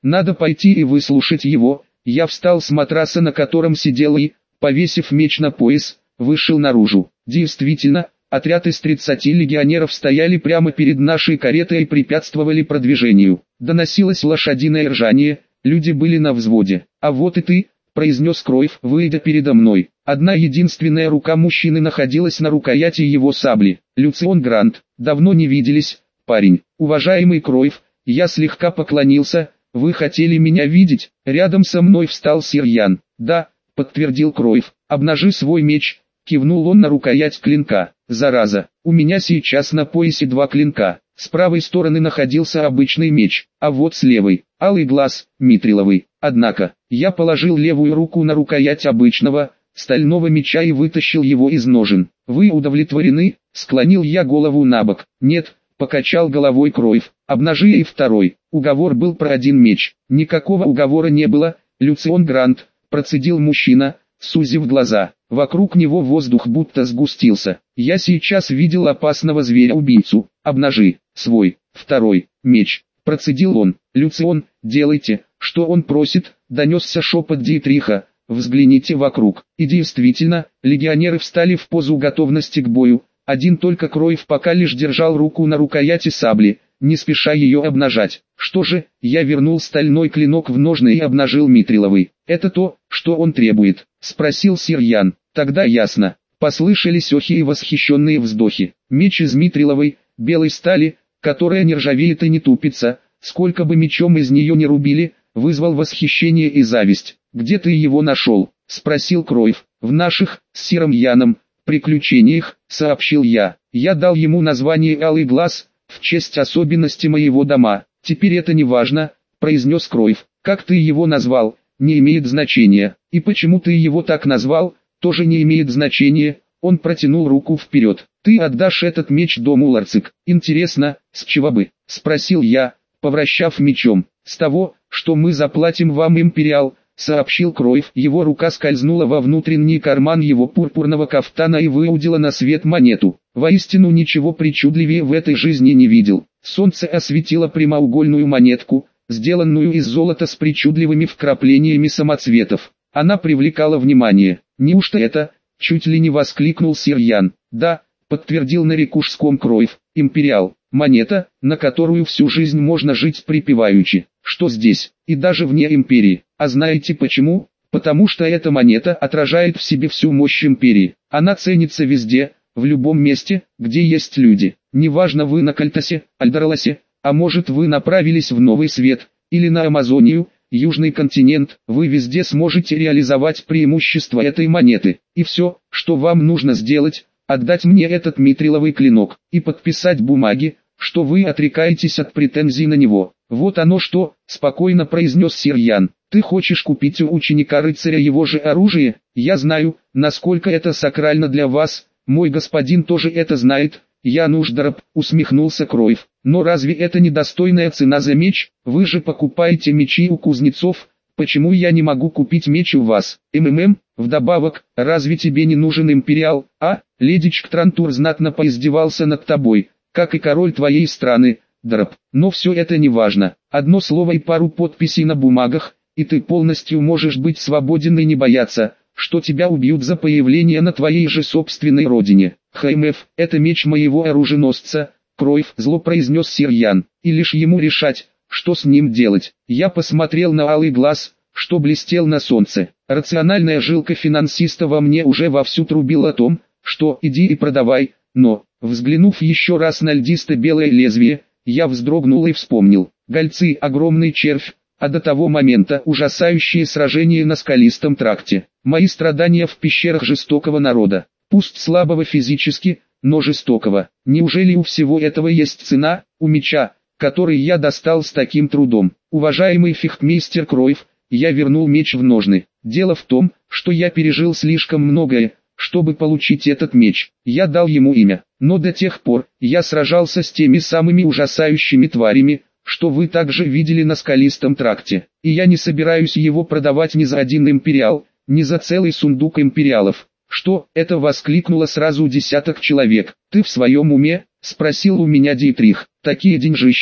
надо пойти и выслушать его. Я встал с матраса, на котором сидел и, повесив меч на пояс, вышел наружу. Действительно, отряд из тридцати легионеров стояли прямо перед нашей каретой и препятствовали продвижению. Доносилось лошадиное ржание, люди были на взводе. «А вот и ты», — произнес Кройф, выйдя передо мной. Одна единственная рука мужчины находилась на рукояти его сабли. «Люцион Грант, давно не виделись, парень». «Уважаемый Кройф», я слегка поклонился, — «вы хотели меня видеть?» Рядом со мной встал сир Ян. «Да», — подтвердил Кройф. «Обнажи свой меч», — кивнул он на рукоять клинка. «Зараза, у меня сейчас на поясе два клинка. С правой стороны находился обычный меч, а вот с левой — алый глаз, митриловый. Однако, я положил левую руку на рукоять обычного, стального меча и вытащил его из ножен. «Вы удовлетворены?» — склонил я голову набок. «Нет», — покачал головой Кройф. «Обнажи и второй». Уговор был про один меч. Никакого уговора не было. «Люцион Грант», — процедил мужчина, сузив глаза. Вокруг него воздух будто сгустился. «Я сейчас видел опасного зверя-убийцу. Обнажи свой второй меч», — процедил он. «Люцион, делайте, что он просит», — донесся шепот Дитриха. «Взгляните вокруг». И действительно, легионеры встали в позу готовности к бою. Один только Кройф пока лишь держал руку на рукояти сабли, не спеша ее обнажать. «Что же?» Я вернул стальной клинок в ножны и обнажил митриловый. «Это то, что он требует?» — спросил сир Ян. «Тогда ясно». Послышались охи и восхищенные вздохи. Меч из митриловой, белой стали, которая не ржавеет и не тупится, сколько бы мечом из нее не рубили, вызвал восхищение и зависть. «Где ты его нашел?» — спросил Кройф. «В наших, с сиром Яном, приключениях», — сообщил я. «Я дал ему название «Алый глаз», в честь особенности моего дома. Теперь это не важно», — произнес Кройф. «Как ты его назвал, не имеет значения. И почему ты его так назвал, тоже не имеет значения». Он протянул руку вперед. «Ты отдашь этот меч дому Ларцик». «Интересно, с чего бы?» — спросил я, повращав мечом. «С того, что мы заплатим вам, империал», — сообщил Кройф. Его рука скользнула во внутренний карман его пурпурного кафтана и выудила на свет монету. Воистину ничего причудливее в этой жизни не видел. Солнце осветило прямоугольную монетку, сделанную из золота с причудливыми вкраплениями самоцветов. Она привлекала внимание. «Неужто это?» — чуть ли не воскликнул сир Ян. «Да», — подтвердил на рекушском Кройф. «Империал. Монета, на которую всю жизнь можно жить припеваючи. Что здесь, и даже вне империи. А знаете почему? Потому что эта монета отражает в себе всю мощь империи. Она ценится везде, в любом месте, где есть люди. Неважно, вы на Кальтасе, Альдораласе, а может вы направились в Новый Свет, или на Амазонию, Южный континент, вы везде сможете реализовать преимущества этой монеты. И все, что вам нужно сделать, отдать мне этот митриловый клинок, и подписать бумаги, что вы отрекаетесь от претензий на него. «Вот оно что», — спокойно произнес сир Ян. «Ты хочешь купить у ученика-рыцаря его же оружие? Я знаю, насколько это сакрально для вас, мой господин тоже это знает». «Ян Уждараб», — усмехнулся Кройф. «Но разве это не достойная цена за меч? Вы же покупаете мечи у кузнецов. Почему я не могу купить меч у вас? МММ, вдобавок, разве тебе не нужен империал, а?» Ледичк Трантур знатно поиздевался над тобой, как и король твоей страны, Драб. Но все это не важно. Одно слово и пару подписей на бумагах, и ты полностью можешь быть свободен и не бояться, что тебя убьют за появление на твоей же собственной родине. ХМФ, это меч моего оруженосца, Кройф, зло произнес сир Ян, и лишь ему решать, что с ним делать. Я посмотрел на алый глаз, что блестел на солнце. Рациональная жилка финансиста во мне уже вовсю трубила о том, что иди и продавай, но, взглянув еще раз на льдисто-белое лезвие, я вздрогнул и вспомнил. Гольцы — огромный червь, а до того момента ужасающие сражения на скалистом тракте. Мои страдания в пещерах жестокого народа, пусть слабого физически, но жестокого. Неужели у всего этого есть цена, у меча, который я достал с таким трудом? Уважаемый фехтмейстер Кройф, я вернул меч в ножны. Дело в том, что я пережил слишком многое, чтобы получить этот меч. Я дал ему имя, но до тех пор я сражался с теми самыми ужасающими тварями, что вы также видели на скалистом тракте. И я не собираюсь его продавать ни за один империал, ни за целый сундук империалов. «Что?» — это воскликнуло сразу десяток человек. «Ты в своем уме?» — спросил у меня Дитрих. «Такие деньжища,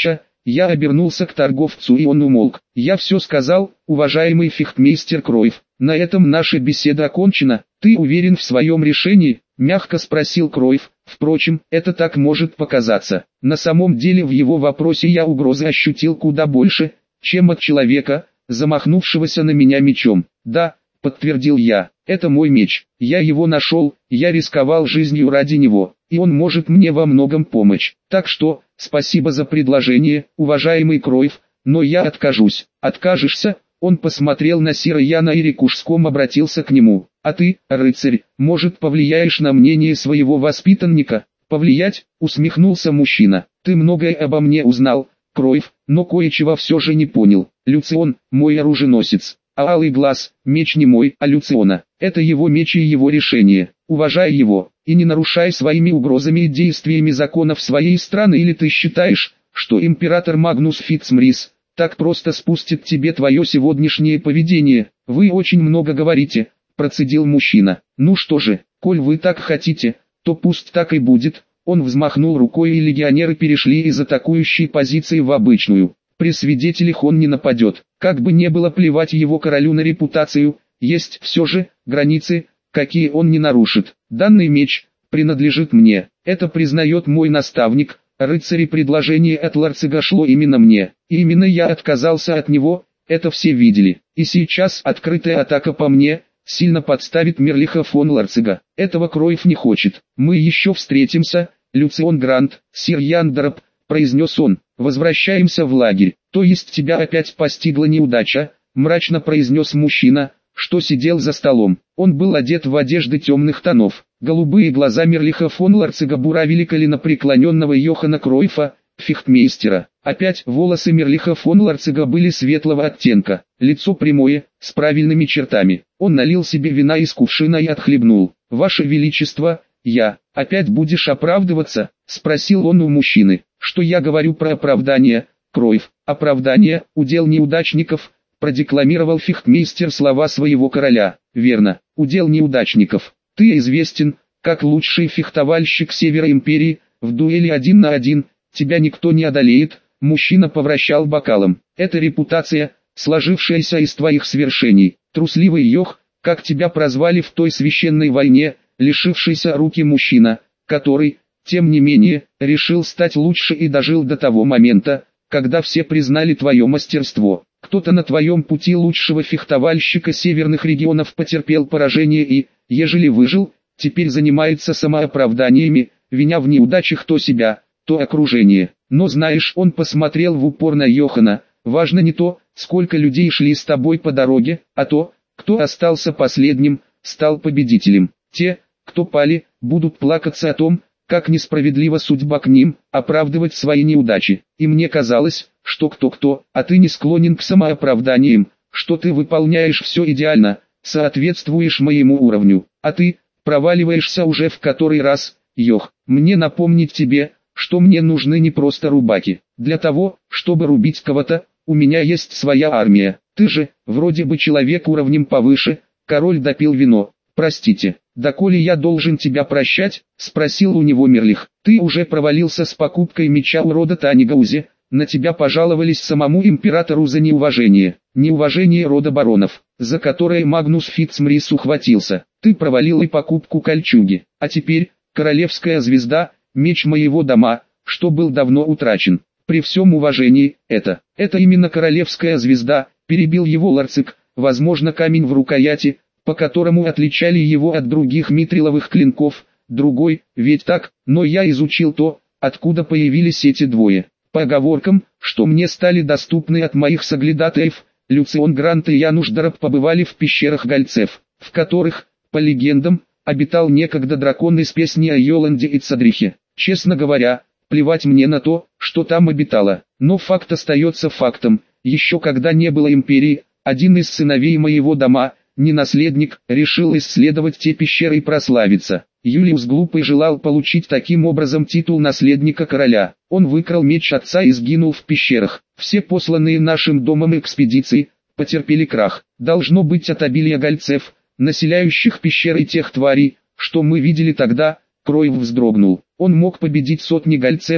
Я обернулся к торговцу, и он умолк. Я все сказал, уважаемый фехтмейстер Кройф. На этом наша беседа окончена. Ты уверен в своем решении? Мягко спросил Кройф. Впрочем, это так может показаться. На самом деле в его вопросе я угрозы ощутил куда больше, чем от человека, замахнувшегося на меня мечом. Да, подтвердил я, это мой меч. Я его нашел, я рисковал жизнью ради него, и он может мне во многом помочь. Так что, спасибо за предложение, уважаемый Кройф, но я откажусь. Откажешься? Он посмотрел на Сирояна и Рикушском обратился к нему. А ты, рыцарь, может повлияешь на мнение своего воспитанника? Повлиять? Усмехнулся мужчина. Ты многое обо мне узнал, Кройф, но кое-чего все же не понял. Люцион, мой оруженосец. А алый глаз, меч не мой, а Люциона. Это его меч и его решение. Уважай его, и не нарушай своими угрозами и действиями законов своей страны. Или ты считаешь, что император Магнус Фитцмрис так просто спустит тебе твое сегодняшнее поведение? Вы очень много говорите, процедил мужчина. Ну что же, коль вы так хотите, то пусть так и будет. Он взмахнул рукой, и легионеры перешли из атакующей позиции в обычную. При свидетелях он не нападет. Как бы не было плевать его королю на репутацию, есть все же границы, какие он не нарушит. Данный меч принадлежит мне. Это признает мой наставник. Рыцари, предложение от Ларцига шло именно мне. И именно я отказался от него, это все видели. И сейчас открытая атака по мне сильно подставит Мерлиха фон Ларцига. Этого Кройф не хочет. Мы еще встретимся, Люцион Грант, сир Яндерп, произнес он. Возвращаемся в лагерь. То есть тебя опять постигла неудача, мрачно произнес мужчина, что сидел за столом. Он был одет в одежды темных тонов. Голубые глаза Мерлиха фон Ларцига буравили коленопреклоненного Йохана Кройфа, фехтмейстера. Опять волосы Мерлиха фон Ларцига были светлого оттенка, лицо прямое, с правильными чертами. Он налил себе вина из кувшина и отхлебнул. «Ваше Величество, я, опять будешь оправдываться?» — спросил он у мужчины. «Что я говорю про оправдание, Кройф? Оправдание, удел неудачников», — продекламировал фехтмейстер слова своего короля. «Верно, удел неудачников. Ты известен, как лучший фехтовальщик Севера Империи, в дуэли один на один, тебя никто не одолеет». Мужчина повращал бокалом. «Это репутация, сложившаяся из твоих свершений. Трусливый Йох, как тебя прозвали в той священной войне, лишившийся руки мужчина, который, тем не менее, решил стать лучше и дожил до того момента, когда все признали твое мастерство. Кто-то на твоем пути лучшего фехтовальщика северных регионов потерпел поражение и, ежели выжил, теперь занимается самооправданиями, виня в неудачах то себя, то окружение. Но знаешь, он посмотрел в упор на Йохана, важно не то, сколько людей шли с тобой по дороге, а то, кто остался последним, стал победителем. Те, кто пали, будут плакаться о том, как несправедлива судьба к ним, оправдывать свои неудачи. И мне казалось, что кто-кто, а ты не склонен к самооправданиям, что ты выполняешь все идеально, соответствуешь моему уровню, а ты проваливаешься уже в который раз, Йох. Мне напомнить тебе, что мне нужны не просто рубаки. Для того, чтобы рубить кого-то, у меня есть своя армия. Ты же, вроде бы человек уровнем повыше. Король допил вино. Простите, доколе я должен тебя прощать? Спросил у него Мерлих. Ты уже провалился с покупкой меча у рода Танигаузе. На тебя пожаловались самому императору за неуважение. Неуважение рода баронов, за которое Магнус Фитцмрис ухватился. Ты провалил и покупку кольчуги. А теперь, королевская звезда, меч моего дома, что был давно утрачен. При всем уважении, это, это именно королевская звезда, перебил его Ларциг, возможно камень в рукояти, по которому отличали его от других митриловых клинков, другой, ведь так, но я изучил то, откуда появились эти двое. По оговоркам, что мне стали доступны от моих соглядатаев, Люцион Грант и Януш Дараб побывали в пещерах Гальцев, в которых, по легендам, обитал некогда дракон из песни о Йоланде и Цадрихе. Честно говоря, плевать мне на то, что там обитало, но факт остается фактом. Еще когда не было империи, один из сыновей моего дома, не наследник, решил исследовать те пещеры и прославиться. Юлиус Глупый желал получить таким образом титул наследника короля. Он выкрал меч отца и сгинул в пещерах. Все посланные нашим домом экспедиции потерпели крах. Должно быть от обилия гальцев, населяющих пещеры, тех тварей, что мы видели тогда. Кройф вздрогнул. Он мог победить сотни гальцев,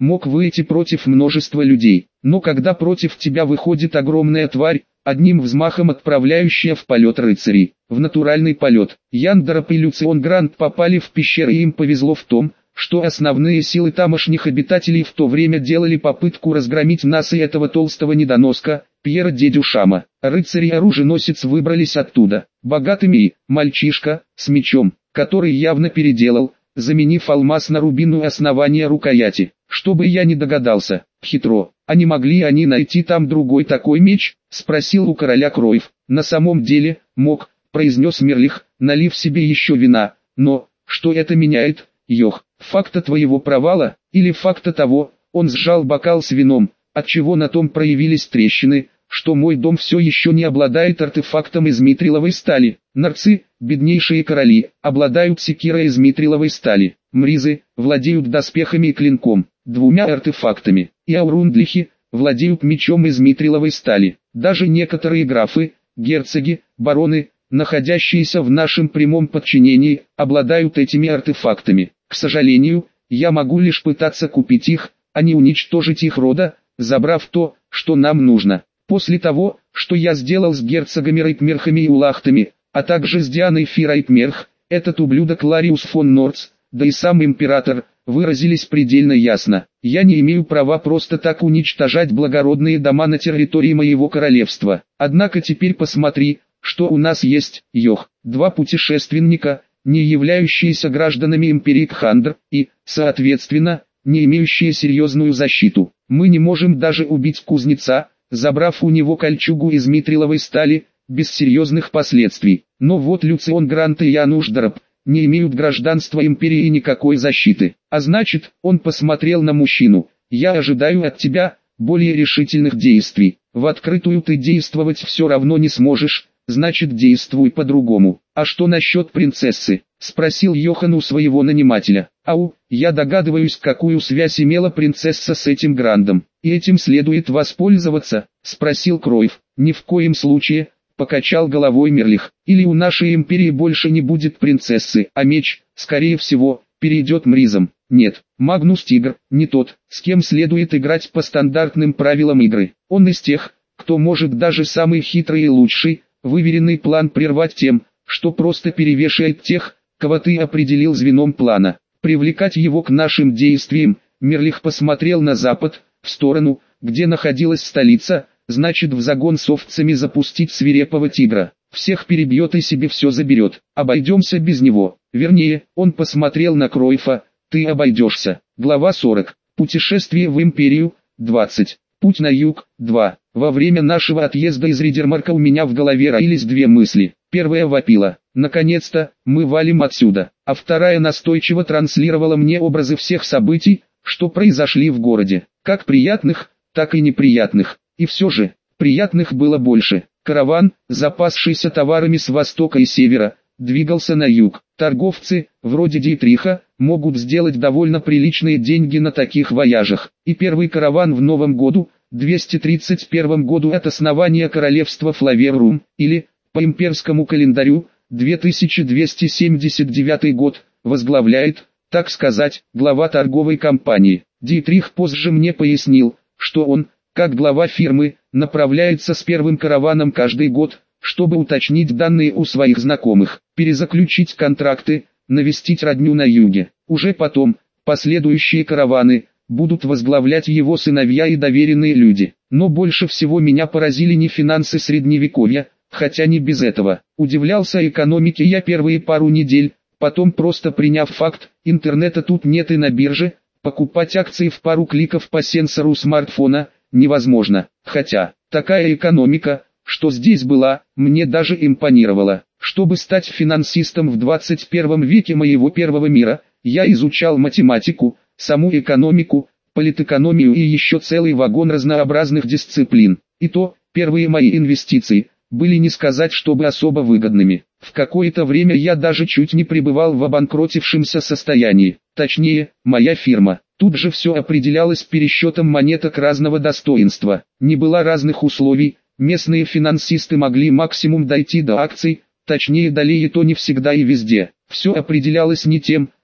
мог выйти против множества людей. Но когда против тебя выходит огромная тварь, одним взмахом отправляющая в полет рыцарей, в натуральный полет, Яндроп и Люцион Грант попали в пещеры, и им повезло в том, что основные силы тамошних обитателей в то время делали попытку разгромить нас и этого толстого недоноска, Пьера Дедюшама. Рыцарь и оруженосец выбрались оттуда, богатыми и, мальчишка, с мечом, который явно переделал, заменив алмаз на рубиновое основание рукояти. Чтобы я не догадался, хитро, а не могли они найти там другой такой меч, спросил у короля Кройв. На самом деле, мог, произнес Мерлих, налив себе еще вина, но, что это меняет, Йох, факта твоего провала, или факта того, он сжал бокал с вином, отчего на том проявились трещины, что мой дом все еще не обладает артефактом из митриловой стали. Нарцы, беднейшие короли, обладают секирой из митриловой стали. Мризы, владеют доспехами и клинком, двумя артефактами. И аурундлихи, владеют мечом из митриловой стали. Даже некоторые графы, герцоги, бароны, находящиеся в нашем прямом подчинении, обладают этими артефактами. К сожалению, я могу лишь пытаться купить их, а не уничтожить их рода, забрав то, что нам нужно. После того, что я сделал с герцогами Райтмерхами и Улахтами, а также с Дианой Фи Райтмерх, этот ублюдок Лариус фон Нордс, да и сам император, выразились предельно ясно. Я не имею права просто так уничтожать благородные дома на территории моего королевства. Однако теперь посмотри, что у нас есть, Йох. Два путешественника, не являющиеся гражданами империи Кхандр, и, соответственно, не имеющие серьезную защиту. Мы не можем даже убить кузнеца, забрав у него кольчугу из митриловой стали, без серьезных последствий. Но вот Люцион Грант и Януш Дараб не имеют гражданства империи и никакой защиты. А значит, он посмотрел на мужчину. Я ожидаю от тебя более решительных действий. В открытую ты действовать все равно не сможешь, значит действуй по-другому. А что насчет принцессы? Спросил Йохан у своего нанимателя. Ау, я догадываюсь, какую связь имела принцесса с этим Грандом. И этим следует воспользоваться, спросил Кройв. Ни в коем случае, покачал головой Мерлих. Или у нашей империи больше не будет принцессы, а меч, скорее всего, перейдет мризам. Нет, Магнус Тигр, не тот, с кем следует играть по стандартным правилам игры. Он из тех, кто может даже самый хитрый и лучший, выверенный план прервать тем, что просто перевешивает тех, кого ты определил звеном плана. Привлекать его к нашим действиям, Мерлих посмотрел на запад, в сторону, где находилась столица, значит в загон с овцами запустить свирепого тигра. Всех перебьет и себе все заберет. Обойдемся без него. Вернее, он посмотрел на Кройфа. Ты обойдешься. Глава сорок. Путешествие в империю. двадцать. Путь на юг. два. Во время нашего отъезда из Ридермарка у меня в голове роились две мысли. Первая вопила: наконец-то, мы валим отсюда. А вторая настойчиво транслировала мне образы всех событий, что произошли в городе. Как приятных, так и неприятных. И все же, приятных было больше. Караван, запасшийся товарами с востока и севера, двигался на юг. Торговцы, вроде Диетриха, могут сделать довольно приличные деньги на таких вояжах. И первый караван в новом году, двести тридцать первом году от основания королевства Флаверум, или, по имперскому календарю, две тысячи двести семьдесят девятый год, возглавляет, так сказать, глава торговой компании. Диетрих позже мне пояснил, что он, как глава фирмы, направляется с первым караваном каждый год, чтобы уточнить данные у своих знакомых, перезаключить контракты, навестить родню на юге. Уже потом, последующие караваны, будут возглавлять его сыновья и доверенные люди. Но больше всего меня поразили не финансы средневековья, хотя не без этого. Удивлялся экономике я первые пару недель, потом просто приняв факт, интернета тут нет и на бирже, покупать акции в пару кликов по сенсору смартфона невозможно. Хотя, такая экономика, что здесь была, мне даже импонировала. Чтобы стать финансистом в двадцать первом веке моего первого мира, я изучал математику, саму экономику, политэкономию и еще целый вагон разнообразных дисциплин. И то, первые мои инвестиции, были не сказать чтобы особо выгодными. В какое-то время я даже чуть не пребывал в обанкротившемся состоянии. Точнее, моя фирма. Тут же все определялось пересчетом монеток разного достоинства. Не было разных условий, местные финансисты могли максимум дойти до акций, точнее далее то не всегда и везде. Все определялось не тем,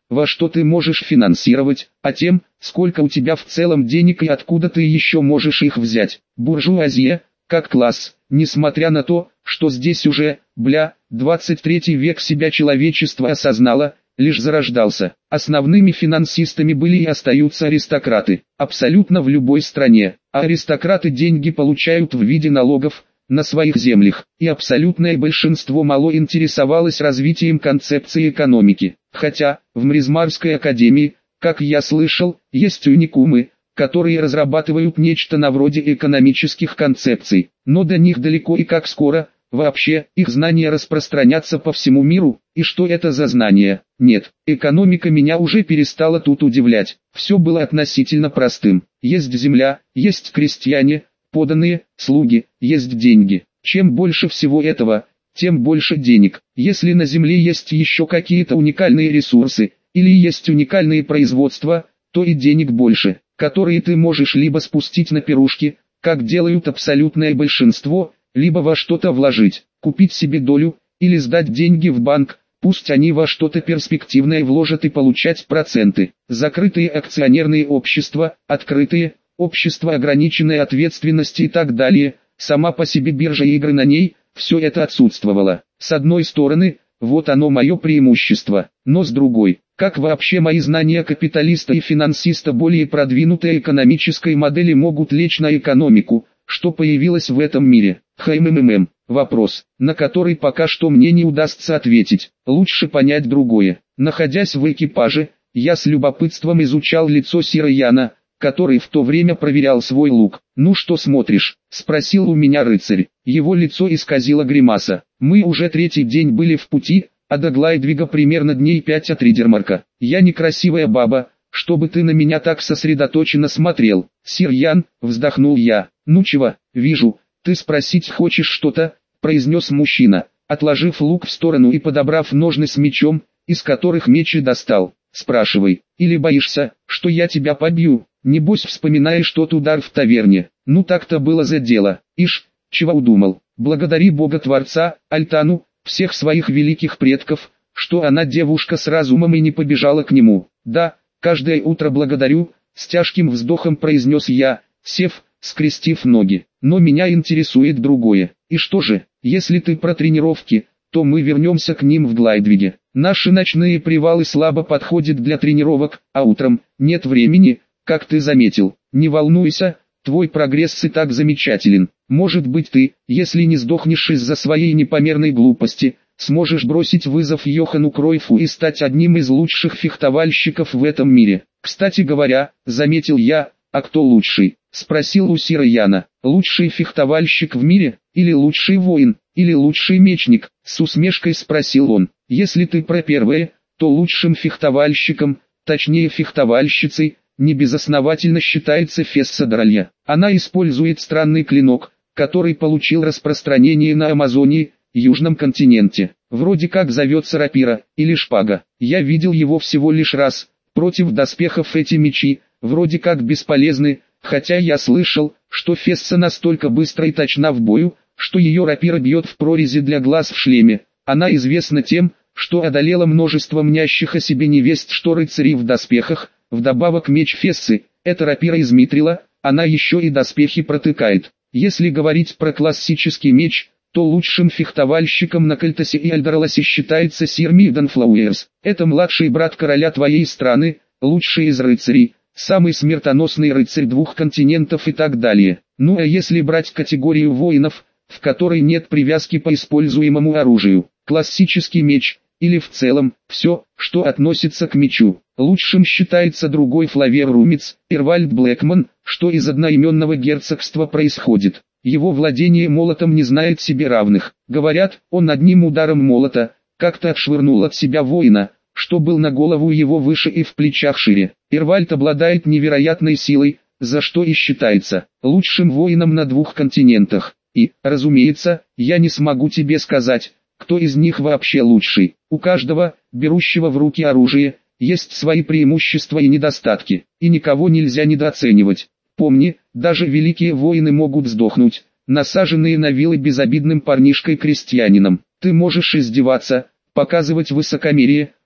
во что ты можешь финансировать, а тем, сколько у тебя в целом денег и откуда ты еще можешь их взять. Буржуазия, как класс, несмотря на то, что здесь уже, бля, двадцать третий век себя человечество осознало, лишь зарождался. Основными финансистами были и остаются аристократы, абсолютно в любой стране. А аристократы деньги получают в виде налогов на своих землях, и абсолютное большинство мало интересовалось развитием концепции экономики. Хотя, в Мризмарской академии, как я слышал, есть уникумы, которые разрабатывают нечто на вроде экономических концепций, но до них далеко и как скоро, вообще, их знания распространятся по всему миру, и что это за знания? Нет, экономика меня уже перестала тут удивлять, все было относительно простым, есть земля, есть крестьяне, поданные, слуги, есть деньги. Чем больше всего этого, тем больше денег. Если на земле есть еще какие-то уникальные ресурсы, или есть уникальные производства, то и денег больше, которые ты можешь либо спустить на пирушки, как делают абсолютное большинство, либо во что-то вложить, купить себе долю, или сдать деньги в банк, пусть они во что-то перспективное вложат и получать проценты. Закрытые акционерные общества, открытые, общество ограниченной ответственности и так далее, сама по себе биржа и игры на ней, все это отсутствовало. С одной стороны, вот оно мое преимущество, но с другой, как вообще мои знания капиталиста и финансиста более продвинутой экономической модели могут лечь на экономику, что появилось в этом мире? ХМММ. Вопрос, на который пока что мне не удастся ответить, лучше понять другое. Находясь в экипаже, я с любопытством изучал лицо Сирояна, который в то время проверял свой лук. «Ну что смотришь?» – спросил у меня рыцарь. Его лицо исказило гримаса. «Мы уже третий день были в пути, а до Глайдвига примерно дней пять от Ридермарка. Я некрасивая баба, чтобы ты на меня так сосредоточенно смотрел». «Сирьян», – вздохнул я. «Ну чего, вижу, ты спросить хочешь что-то», – произнес мужчина, отложив лук в сторону и подобрав ножны с мечом, из которых меч и достал. «Спрашивай, или боишься, что я тебя побью? Небось вспоминаешь тот удар в таверне. Ну так-то было за дело. Ишь, чего удумал? Благодари Бога-творца, Альтану, всех своих великих предков, что она девушка с разумом и не побежала к нему». «Да, каждое утро благодарю», — с тяжким вздохом произнес я, сев, скрестив ноги. «Но меня интересует другое. И что же, если ты про тренировки, то мы вернемся к ним в Глайдвиге. Наши ночные привалы слабо подходят для тренировок, а утром нет времени, как ты заметил. Не волнуйся, твой прогресс и так замечателен. Может быть ты, если не сдохнешь из-за своей непомерной глупости, сможешь бросить вызов Йохану Кройфу и стать одним из лучших фехтовальщиков в этом мире. Кстати говоря, заметил я, а кто лучший? Спросил у Сирояна. Лучший фехтовальщик в мире, или лучший воин, или лучший мечник? С усмешкой спросил он. Если ты про первое, то лучшим фехтовальщиком, точнее фехтовальщицей, небезосновательно считается Фесса Дралья. Она использует странный клинок, который получил распространение на Амазонии, Южном континенте. Вроде как зовется рапира, или шпага. Я видел его всего лишь раз. Против доспехов эти мечи, вроде как бесполезны, хотя я слышал, что Фесса настолько быстра и точна в бою, что ее рапира бьет в прорези для глаз в шлеме. Она известна тем, что одолела множество мнящих о себе невест, что рыцари в доспехах. Вдобавок меч Фессы, это рапира из митрила, она еще и доспехи протыкает. Если говорить про классический меч, то лучшим фехтовальщиком на Кальтасе и Альдоралосе считается сир Миддан Флауэрс. Это младший брат короля твоей страны, лучший из рыцарей, самый смертоносный рыцарь двух континентов и так далее. Ну а если брать категорию воинов, в которой нет привязки по используемому оружию, классический меч, или в целом, все, что относится к мечу. Лучшим считается другой Флавер Румиц, Ирвальд Блэкман, что из одноименного герцогства происходит. Его владение молотом не знает себе равных. Говорят, он одним ударом молота, как-то отшвырнул от себя воина, что был на голову его выше и в плечах шире. Ирвальд обладает невероятной силой, за что и считается лучшим воином на двух континентах. И, разумеется, я не смогу тебе сказать, кто из них вообще лучший. У каждого, берущего в руки оружие, есть свои преимущества и недостатки, и никого нельзя недооценивать. Помни, даже великие воины могут сдохнуть, насаженные на вилы безобидным парнишкой-крестьянином. Ты можешь издеваться, показывать высокомерие,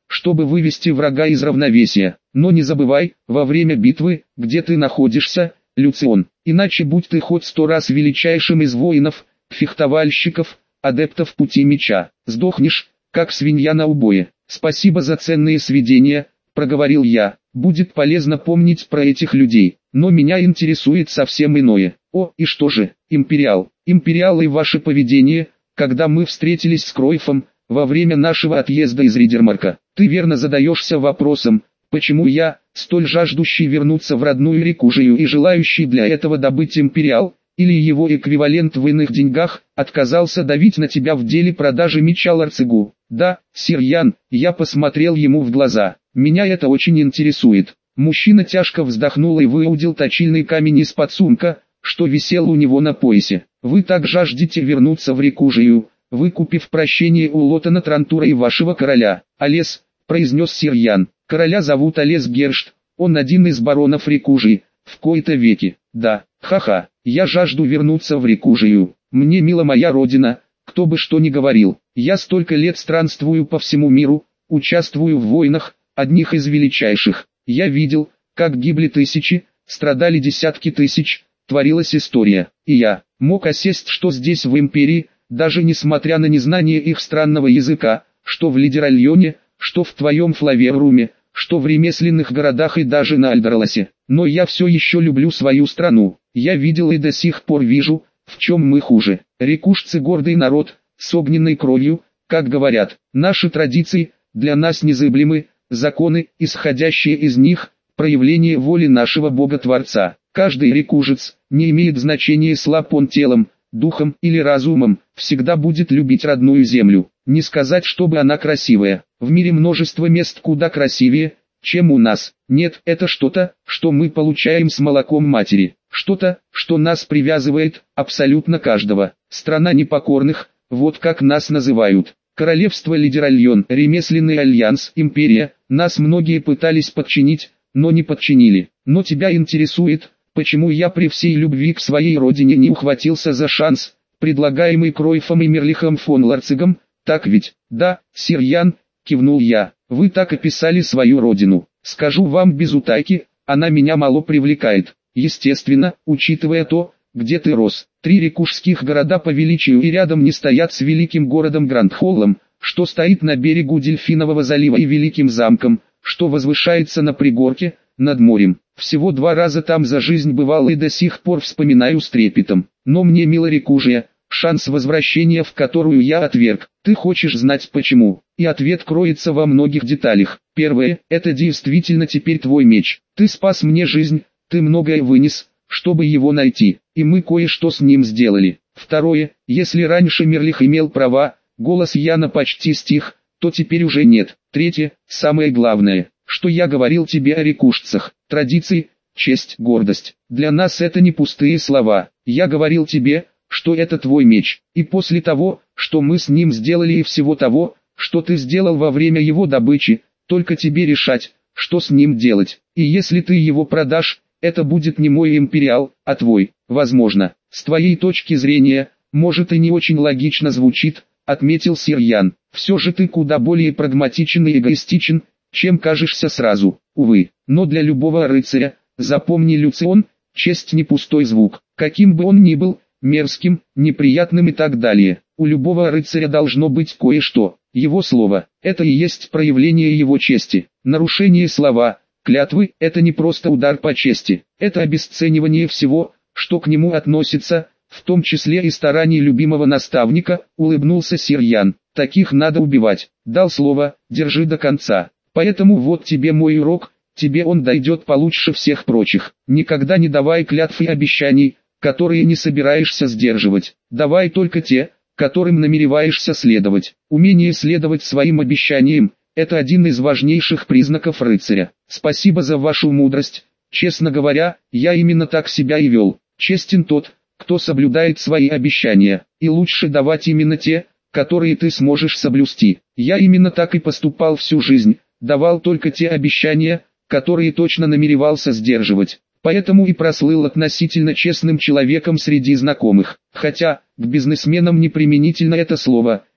чтобы вывести врага из равновесия. Но не забывай, во время битвы, где ты находишься, Люцион, иначе будь ты хоть сто раз величайшим из воинов, фехтовальщиков, адептов пути меча, сдохнешь, как свинья на убое. Спасибо за ценные сведения, проговорил я. Будет полезно помнить про этих людей, но меня интересует совсем иное. О, и что же, Империал, Империал и ваше поведение, когда мы встретились с Кройфом, во время нашего отъезда из Ридермарка. Ты верно задаешься вопросом, почему я, столь жаждущий вернуться в родную Рикужию и желающий для этого добыть Империал, или его эквивалент в иных деньгах, отказался давить на тебя в деле продажи меча Ларцигу. Да, сир Ян, я посмотрел ему в глаза. Меня это очень интересует. Мужчина тяжко вздохнул и выудил точильный камень из-под сумка, что висел у него на поясе. Вы так жаждете вернуться в Рикужию, выкупив прощение у Лотана Трантура и вашего короля. Алес, произнес сир Ян. Короля зовут Алес Гершт, он один из баронов Рикужии, в кои-то веки. Да, ха-ха, я жажду вернуться в Рикужию. Мне мила моя родина, кто бы что ни говорил. Я столько лет странствую по всему миру, участвую в войнах, одних из величайших. Я видел, как гибли тысячи, страдали десятки тысяч, творилась история. И я мог осесть, что здесь в Империи, даже несмотря на незнание их странного языка, что в Лидеральоне, что в твоем Флаверруме, что в ремесленных городах и даже на Альдерласе. Но я все еще люблю свою страну. Я видел и до сих пор вижу, в чем мы хуже. Рикушцы гордый народ, с огненной кровью, как говорят. Наши традиции, для нас незыблемы, законы, исходящие из них, проявление воли нашего Бога-Творца. Каждый рикужец, не имеет значения слаб он телом, духом или разумом, всегда будет любить родную землю. Не сказать, чтобы она красивая. В мире множество мест куда красивее, чем у нас. Нет, это что-то, что мы получаем с молоком матери. Что-то, что нас привязывает, абсолютно каждого. Страна непокорных, вот как нас называют. Королевство Лидеральон, ремесленный альянс, империя, нас многие пытались подчинить, но не подчинили. Но тебя интересует, почему я при всей любви к своей родине не ухватился за шанс, предлагаемый Кройфом и Мерлихом фон Ларцигом, так ведь? Да, сир Ян, кивнул я, вы так описали свою родину. Скажу вам без утайки, она меня мало привлекает. Естественно, учитывая то, где ты рос. Три рикушских города по величию и рядом не стоят с великим городом Грандхоллом, что стоит на берегу Дельфинового залива, и великим замком, что возвышается на пригорке, над морем. Всего два раза там за жизнь бывал и до сих пор вспоминаю с трепетом. Но мне мила Рикужия, шанс возвращения в которую я отверг. Ты хочешь знать почему? И ответ кроется во многих деталях. Первое, это действительно теперь твой меч. Ты спас мне жизнь, ты многое вынес, чтобы его найти, и мы кое-что с ним сделали. Второе, если раньше Мерлих имел права, голос Яна почти стих, то теперь уже нет. Третье, самое главное, что я говорил тебе о рикушцах, традиции, честь, гордость. Для нас это не пустые слова. Я говорил тебе, что это твой меч, и после того, что мы с ним сделали и всего того, что ты сделал во время его добычи, только тебе решать, что с ним делать. И если ты его продашь, это будет не мой империал, а твой. Возможно, с твоей точки зрения, может и не очень логично звучит, отметил сир Ян. Все же ты куда более прагматичен и эгоистичен, чем кажешься сразу. Увы, но для любого рыцаря, запомни, Люцион, честь не пустой звук, каким бы он ни был, мерзким, неприятным и так далее. У любого рыцаря должно быть кое-что. Его слово – это и есть проявление его чести. Нарушение слова, клятвы – это не просто удар по чести. Это обесценивание всего, что к нему относится, в том числе и стараний любимого наставника, улыбнулся сир Ян. Таких надо убивать. Дал слово, держи до конца. Поэтому вот тебе мой урок, тебе он дойдет получше всех прочих. Никогда не давай клятв и обещаний, которые не собираешься сдерживать. Давай только те, которым намереваешься следовать. Умение следовать своим обещаниям – это один из важнейших признаков рыцаря. Спасибо за вашу мудрость. Честно говоря, я именно так себя и вел. Честен тот, кто соблюдает свои обещания, и лучше давать именно те, которые ты сможешь соблюсти. Я именно так и поступал всю жизнь, давал только те обещания, которые точно намеревался сдерживать. Поэтому и прослыл относительно честным человеком среди знакомых. Хотя, к бизнесменам неприменительно это слово,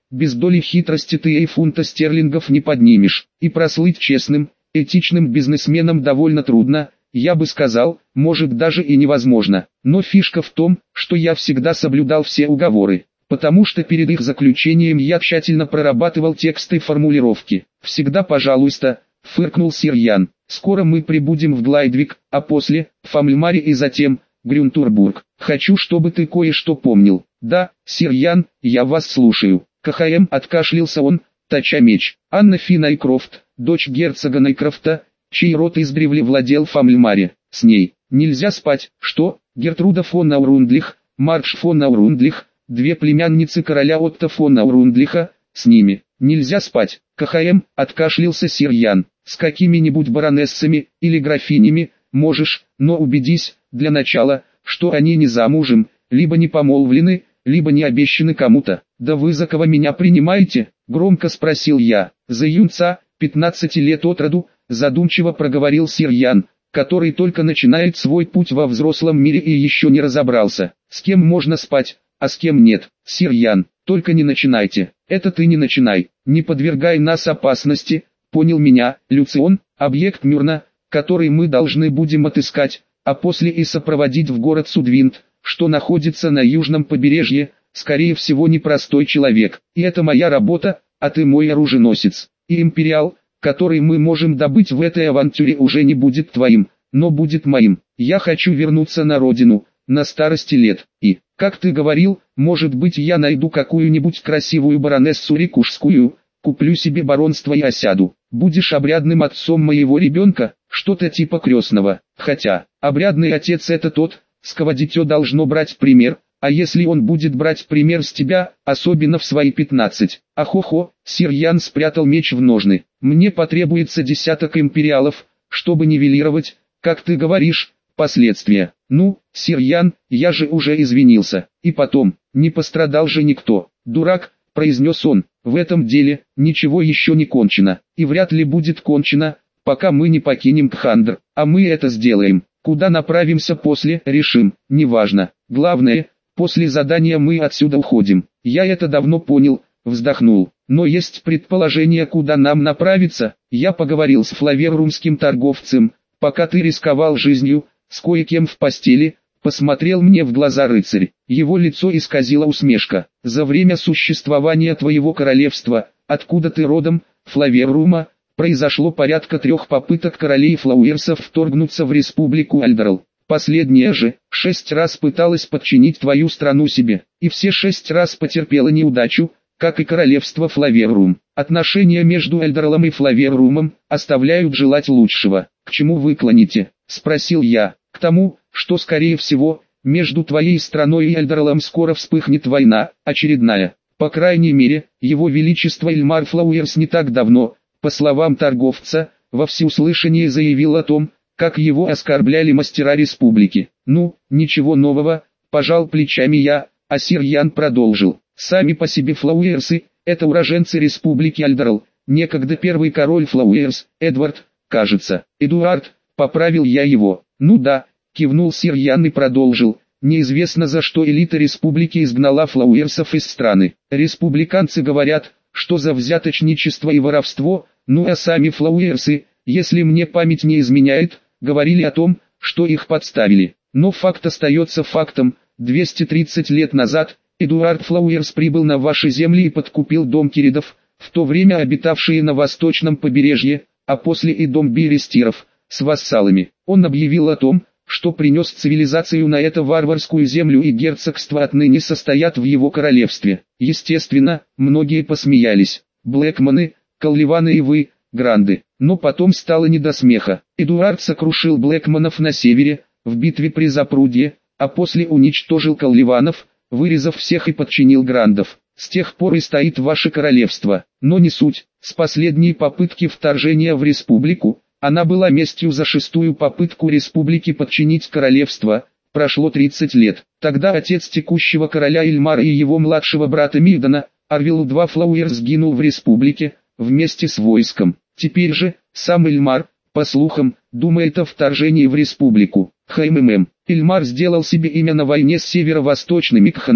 без доли хитрости ты и фунта стерлингов не поднимешь, и прослыть честным, этичным бизнесменом довольно трудно, я бы сказал, может даже и невозможно. Но фишка в том, что я всегда соблюдал все уговоры, потому что перед их заключением я тщательно прорабатывал тексты и формулировки. «Всегда пожалуйста», — фыркнул сир Ян. «Скоро мы прибудем в Глайдвик, а после — Фамльмаре и затем — Грюнтурбург. Хочу, чтобы ты кое-что помнил». «Да, сир Ян, я вас слушаю». КХМ откашлялся он, точа меч. Анна Финайкрофт, дочь герцога Найкрофта, чей род издревле владел Фамльмаре. С ней нельзя спать. Что? Гертруда фон Аурундлих, Марш фон Аурундлих, две племянницы короля Отто фон Аурундлиха, с ними нельзя спать. КХМ откашлялся сир Ян. С какими-нибудь баронессами или графинями можешь, но убедись, для начала, что они не замужем, либо не помолвлены, либо не обещаны кому-то. «Да вы за кого меня принимаете?» — громко спросил я. «За юнца, пятнадцати лет от роду», — задумчиво проговорил сир Ян, который только начинает свой путь во взрослом мире и еще не разобрался, с кем можно спать, а с кем нет. «Сир Ян, только не начинайте, это ты не начинай, не подвергай нас опасности, понял меня, Люцион, объект Мюрна, который мы должны будем отыскать, а после и сопроводить в город Судвинд, что находится на южном побережье, скорее всего непростой человек, и это моя работа, а ты мой оруженосец, и империал, который мы можем добыть в этой авантюре уже не будет твоим, но будет моим. Я хочу вернуться на родину, на старости лет, и, как ты говорил, может быть я найду какую-нибудь красивую баронессу Рикушскую, куплю себе баронство и осяду. Будешь обрядным отцом моего ребенка, что-то типа крестного, хотя, обрядный отец это тот, с кого дитё должно брать пример, а если он будет брать пример с тебя, особенно в свои пятнадцать. Ахохо, сир Ян спрятал меч в ножны. Мне потребуется десяток империалов, чтобы нивелировать, как ты говоришь, последствия. Ну, сир Ян, я же уже извинился. И потом, не пострадал же никто. Дурак, произнес он, в этом деле, ничего еще не кончено. И вряд ли будет кончено, пока мы не покинем Кхандр. А мы это сделаем. Куда направимся после, решим, неважно. Главное, после задания мы отсюда уходим. Я это давно понял, вздохнул. Но есть предположение, куда нам направиться. Я поговорил с флаверрумским торговцем, пока ты рисковал жизнью, с кое-кем в постели, посмотрел мне в глаза рыцарь. Его лицо исказила усмешка. За время существования твоего королевства, откуда ты родом, Флаверрума, произошло порядка трех попыток королей Флауэрсов вторгнуться в республику Альдерл. Последняя же, шесть раз пыталась подчинить твою страну себе, и все шесть раз потерпела неудачу, как и королевство Флаверрум. Отношения между Эльдерлом и Флаверрумом оставляют желать лучшего. «К чему вы клоните?» – спросил я. «К тому, что скорее всего, между твоей страной и Эльдерлом скоро вспыхнет война, очередная. По крайней мере, его величество Эльмар Флауэрс не так давно, по словам торговца, во всеуслышание заявил о том, как его оскорбляли мастера республики. Ну, ничего нового, пожал плечами я, а сир Ян продолжил. Сами по себе Флауэрсы, это уроженцы республики Альдерл, некогда первый король Флауэрс, Эдвард, кажется. Эдуард, поправил я его. Ну да, кивнул сир Ян и продолжил. Неизвестно за что элита республики изгнала Флауэрсов из страны. Республиканцы говорят, что за взяточничество и воровство, ну а сами Флауэрсы, если мне память не изменяет, говорили о том, что их подставили. Но факт остается фактом. двести тридцать лет назад Эдуард Флауэрс прибыл на ваши земли и подкупил дом Киридов, в то время обитавшие на восточном побережье, а после и дом Берестиров, с вассалами. Он объявил о том, что принес цивилизацию на эту варварскую землю и герцогства отныне состоят в его королевстве. Естественно, многие посмеялись. Блэкманы, Колливаны и вы, Гранды. Но потом стало не до смеха. Эдуард сокрушил Блэкманов на севере, в битве при Запрудье, а после уничтожил Колливанов, вырезав всех и подчинил Грандов. С тех пор и стоит ваше королевство. Но не суть. С последней попытки вторжения в республику, она была местью за шестую попытку республики подчинить королевство, прошло тридцать лет. Тогда отец текущего короля Эльмара и его младшего брата Мидана, Арвилу два Флауэр сгинул в республике, вместе с войском. Теперь же, сам Эльмар, по слухам, думает о вторжении в республику. ХММ. Эльмар сделал себе имя на войне с северо-восточными кханами,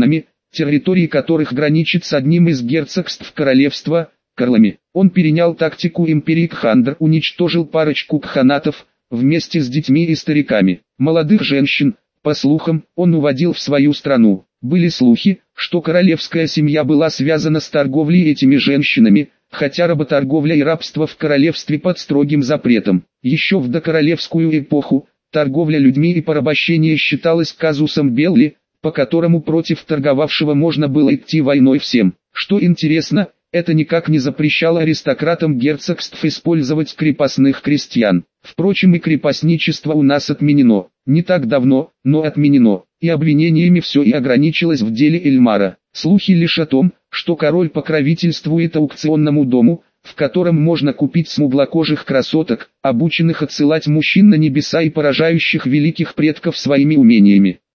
территории которых граничит с одним из герцогств королевства, Карлами. Он перенял тактику империи Кхандр, уничтожил парочку кханатов, вместе с детьми и стариками. Молодых женщин, по слухам, он уводил в свою страну. Были слухи, что королевская семья была связана с торговлей этими женщинами, хотя работорговля и рабство в королевстве под строгим запретом. Еще в докоролевскую эпоху, торговля людьми и порабощение считалось казусом белли, по которому против торговавшего можно было идти войной всем. Что интересно, это никак не запрещало аристократам герцогств использовать крепостных крестьян. Впрочем, и крепостничество у нас отменено. Не так давно, но отменено. И обвинениями все и ограничилось в деле Эльмара. Слухи лишь о том, что король покровительствует аукционному дому, в котором можно купить смуглокожих красоток, обученных отсылать мужчин на небеса и поражающих великих предков своими умениями.